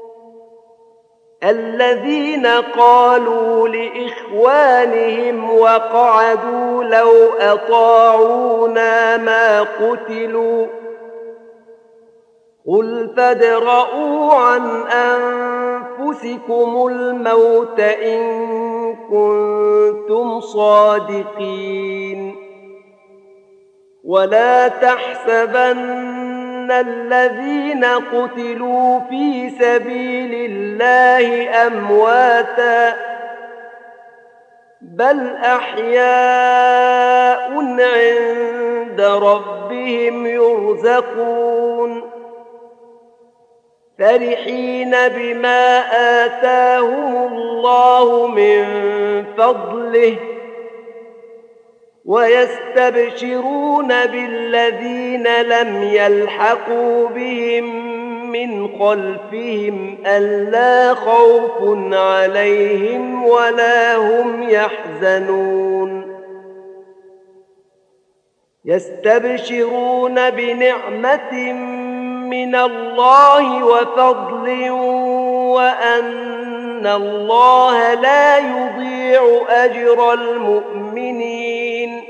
الذين قالوا لإخوانهم وقعدوا لو أطاعونا ما قتلوا قل فادرءوا عن أنفسكم الموت إن كنتم صادقين ولا تحسبن الذين قتلوا في سبيل الله أمواتا بل أحياء عند ربهم يرزقون فرحين بما آتاهم الله من فضله ويستبشرون بالذين لم يلحقوا بهم من خلفهم ألا خوف عليهم ولا هم يحزنون يستبشرون بنعمة من الله وفضل وأن الله لا يضيع أجر المؤمنين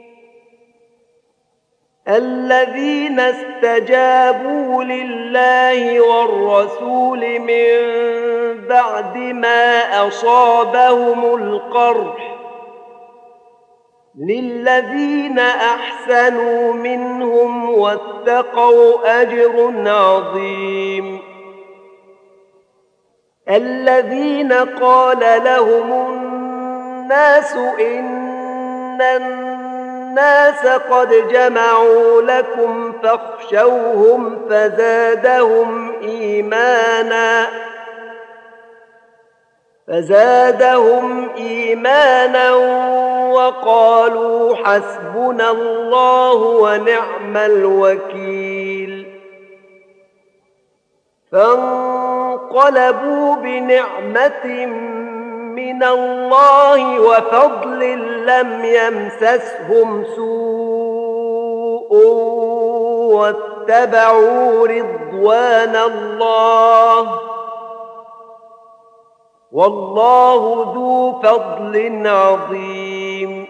الذين استجابوا لله والرسول من بعد ما أصابهم القرح للذين أحسنوا منهم واتقوا أجر عظيم الذين قال لهم الناس إن الناس قد جمعوا لكم فاخشوهم فزادهم إيمانا وقالوا حسبنا الله ونعم الوكيل فانقلبوا بنعمة من الله وفضل لم يمسسهم سوء واتبعوا رضوان الله والله ذو فضل عظيم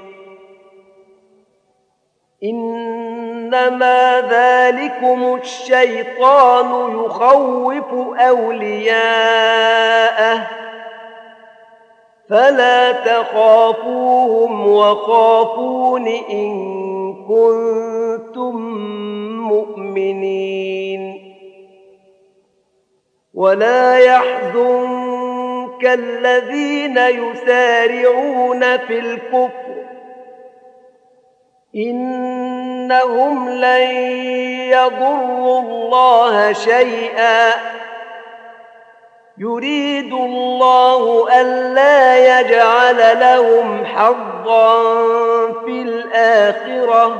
إنما ذلكم الشيطان يخوف أولياءه فلا تخافوهم وخافون إن كنتم مؤمنين ولا يحزنك الذين يسارعون في الكفر إنهم لن يضروا الله شيئا يريد الله ألا يجعل لهم حظا في الآخرة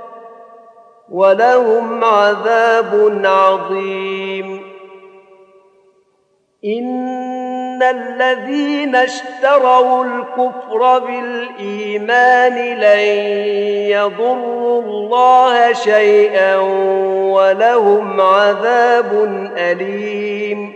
ولهم عذاب عظيم إن الذين اشتروا الكفر بالإيمان لن يضروا الله شيئا ولهم عذاب أليم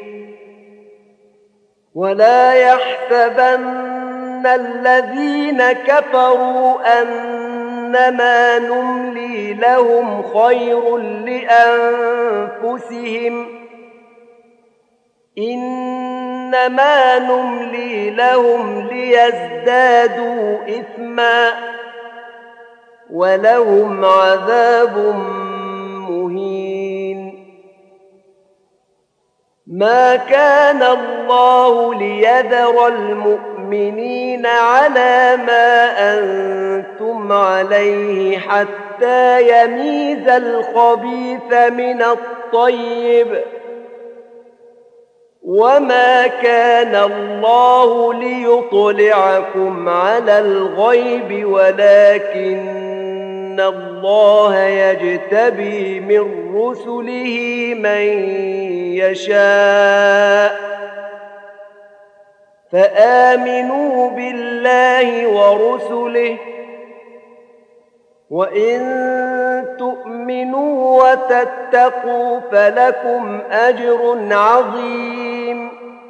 ولا يحسبن الذين كفروا أنما نملي لهم خير لأنفسهم إنما نملي لهم ليزدادوا إثما ولهم عذاب مهين ما كان الله ليذر المؤمنين على ما أنتم عليه حتى يميز الخبيث من الطيب وما كان الله ليطلعكم على الغيب ولكن إن الله يجتبي من رسله من يشاء فآمنوا بالله ورسله وإن تؤمنوا وتتقوا فلكم أجر عظيم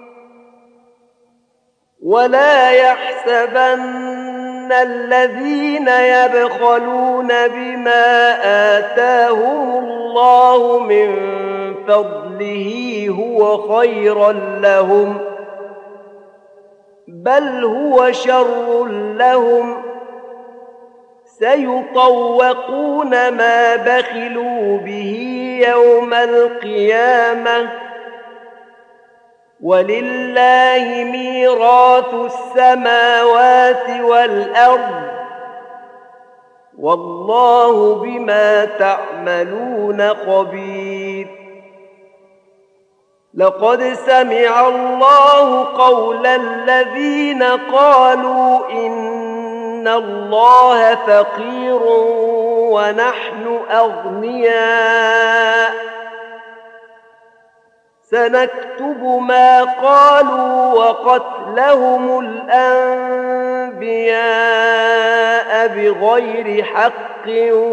ولا يحسبن الذين يبخلون بما آتاهم الله من فضله هو خيرا لهم بل هو شر لهم سيطوقون ما بخلوا به يوم القيامة ولله ميراث السماوات والأرض والله بما تعملون خبير لقد سمع الله قول الذين قالوا إن الله فقير ونحن أغنياء سنكتب ما قالوا وقتلهم الأنبياء بغير حق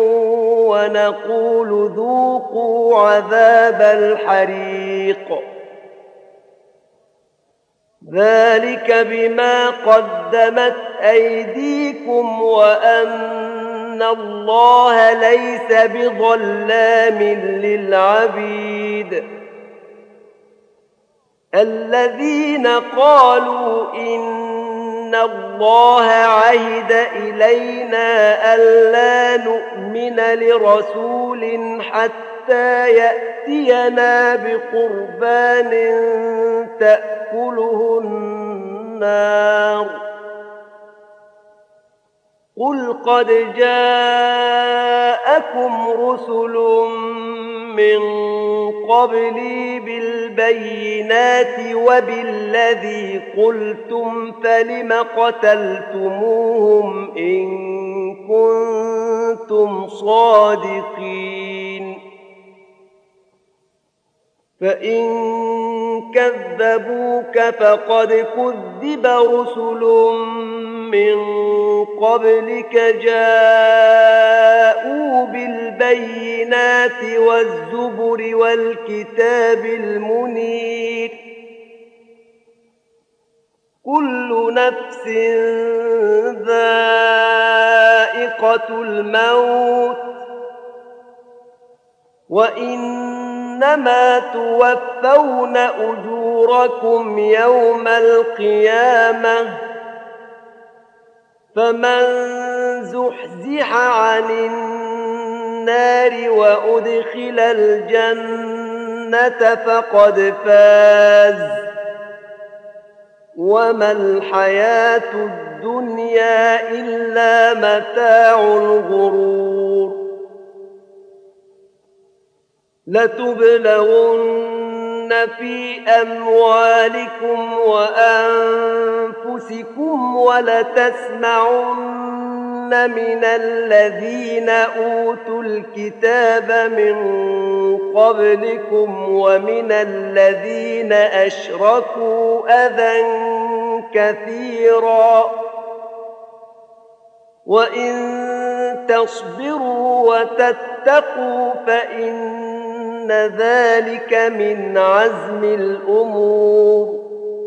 ونقول ذوقوا عذاب الحريق ذلك بما قدمت أيديكم وأن الله ليس بظلام للعبيد الذين قالوا إن الله عهد إلينا ألا نؤمن لرسول حتى يأتينا بقربان تأكله النار قل قد جاءكم رسل من قبلي بالبينات وبالذي قلتم فلم قتلتموهم إن كنتم صادقين فإن كذبوك فقد كذب رسل من قبلك جاءوا بالبينات والزبر والكتاب المنير كل نفس ذائقة الموت وإنما توفون أجوركم يوم القيامة فمن زحزح عن النار وأدخل الجنة فقد فاز وما الحياة الدنيا إلا متاع الغرور لتبلغن في أموالكم وأنفسكم ولتسمعن من الذين أوتوا الكتاب من قبلكم ومن الذين أشركوا أذى كثيرا وإن تصبروا وتتقوا فإن ذلك من عزم الأمور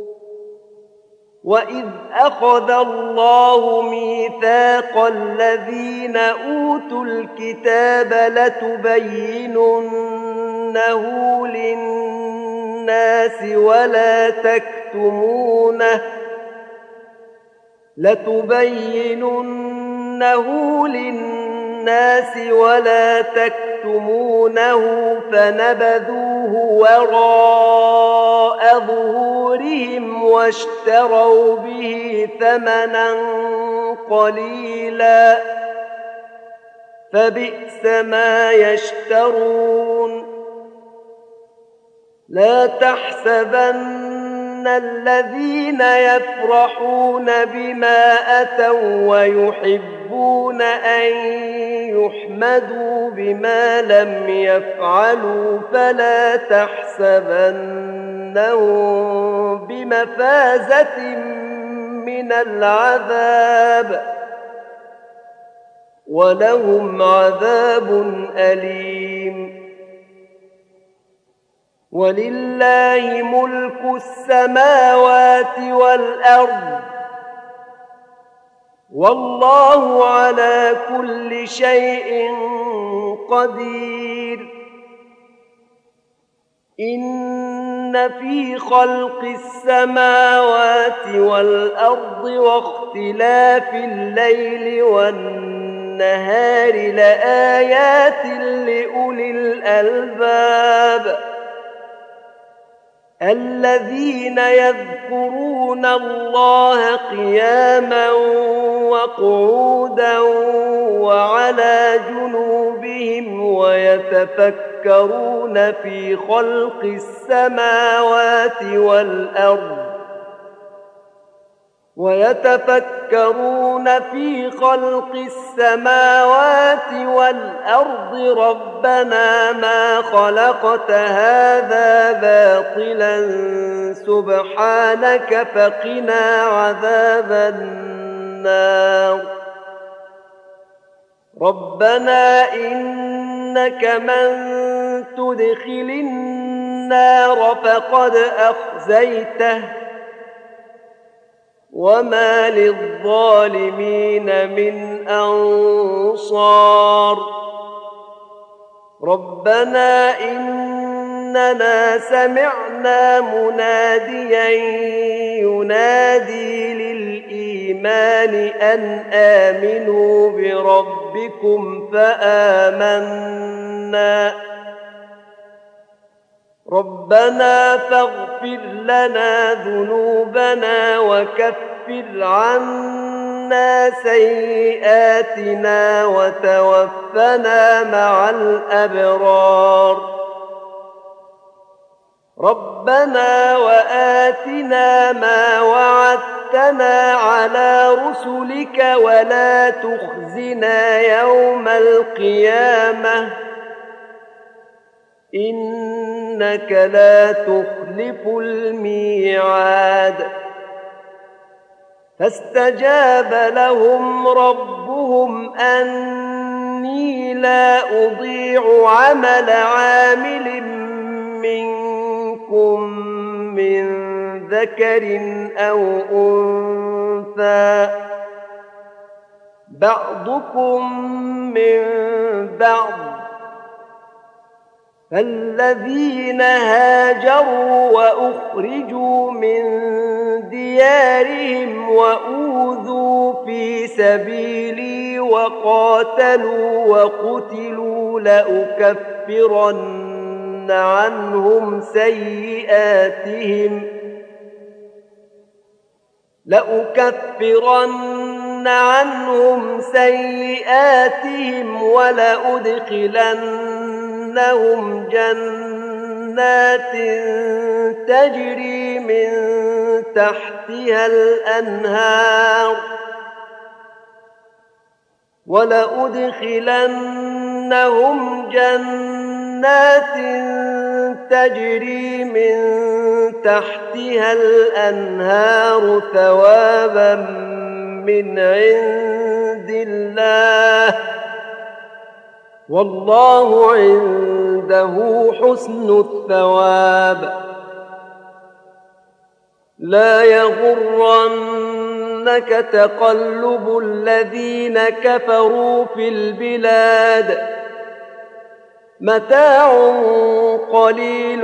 وإذ أخذ الله ميثاق الذين أوتوا الكتاب لتبيننه للناس ولا تكتمونه فنبذوه وراء ظهورهم واشتروا به ثمنا قليلا فبئس ما يشترون لا تحسبن الذين يفرحون بما أتوا ويحبون أن يحمدوا بما لم يفعلوا فلا تحسبنهم بمفازة من العذاب ولهم عذاب أليم ولله ملك السماوات والأرض والله على كل شيء قدير إن في خلق السماوات والأرض واختلاف الليل والنهار لآيات لأولي الألباب الذين يذكرون الله قياما وقعودا وعلى جنوبهم ويتفكرون في خلق السماوات والأرض ربنا ما خلقت هذا باطلا سبحانك فقنا عذاب النار ربنا إنك من تدخل النار فقد أخزيته وما للظالمين من أنصار ربنا إننا سمعنا مناديا ينادي للإيمان أن آمنوا بربكم فآمنا ربنا فاغفر لنا ذنوبنا وكفر عنا سيئاتنا وتوفنا مع الأبرار ربنا وآتنا ما وعدتنا على رسلك ولا تخزنا يوم القيامة إنك لا تخلف الميعاد فاستجاب لهم ربهم أني لا أضيع عمل عامل منكم من ذكر أو أنثى بعضكم من بعض فالذين هاجروا وأخرجوا من ديارهم وأوذوا في سبيلي وقاتلوا وقتلوا لأكفرن عنهم سيئاتهم ولأدخلنهم جنات تجري من تحتها الأنهار ثوابا من عند الله والله عنده حسن الثواب لا يغرنك تقلب الذين كفروا في البلاد متاع قليل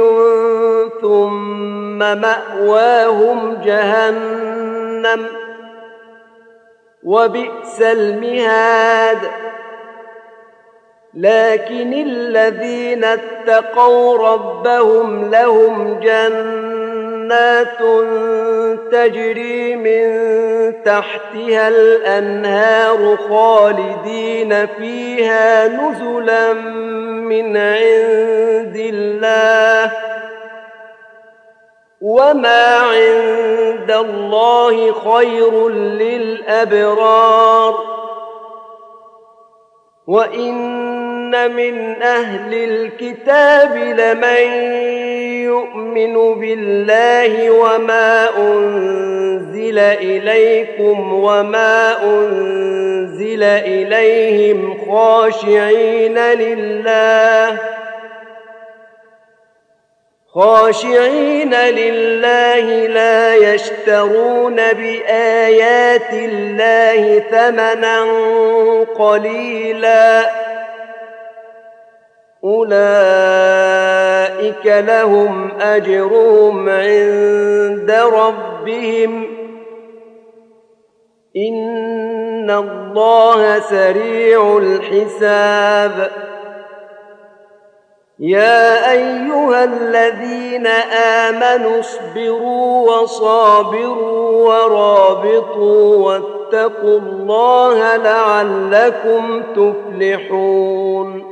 ثم مأواهم جهنم وبئس المهاد لكن الذين اتقوا ربهم لهم جنات تجري من تحتها الأنهار خالدين فيها نزلا من عند الله وما عند الله خير للأبرار وإن من أهل الكتاب لمن يؤمن بالله وما أنزل إليكم وما أنزل إليهم خاشعين لله لا يشترون بآيات الله ثمنا قليلا أولئك لهم أجرهم عند ربهم إن الله سريع الحساب يا أيها الذين آمنوا اصبروا وصابروا ورابطوا واتقوا الله لعلكم تفلحون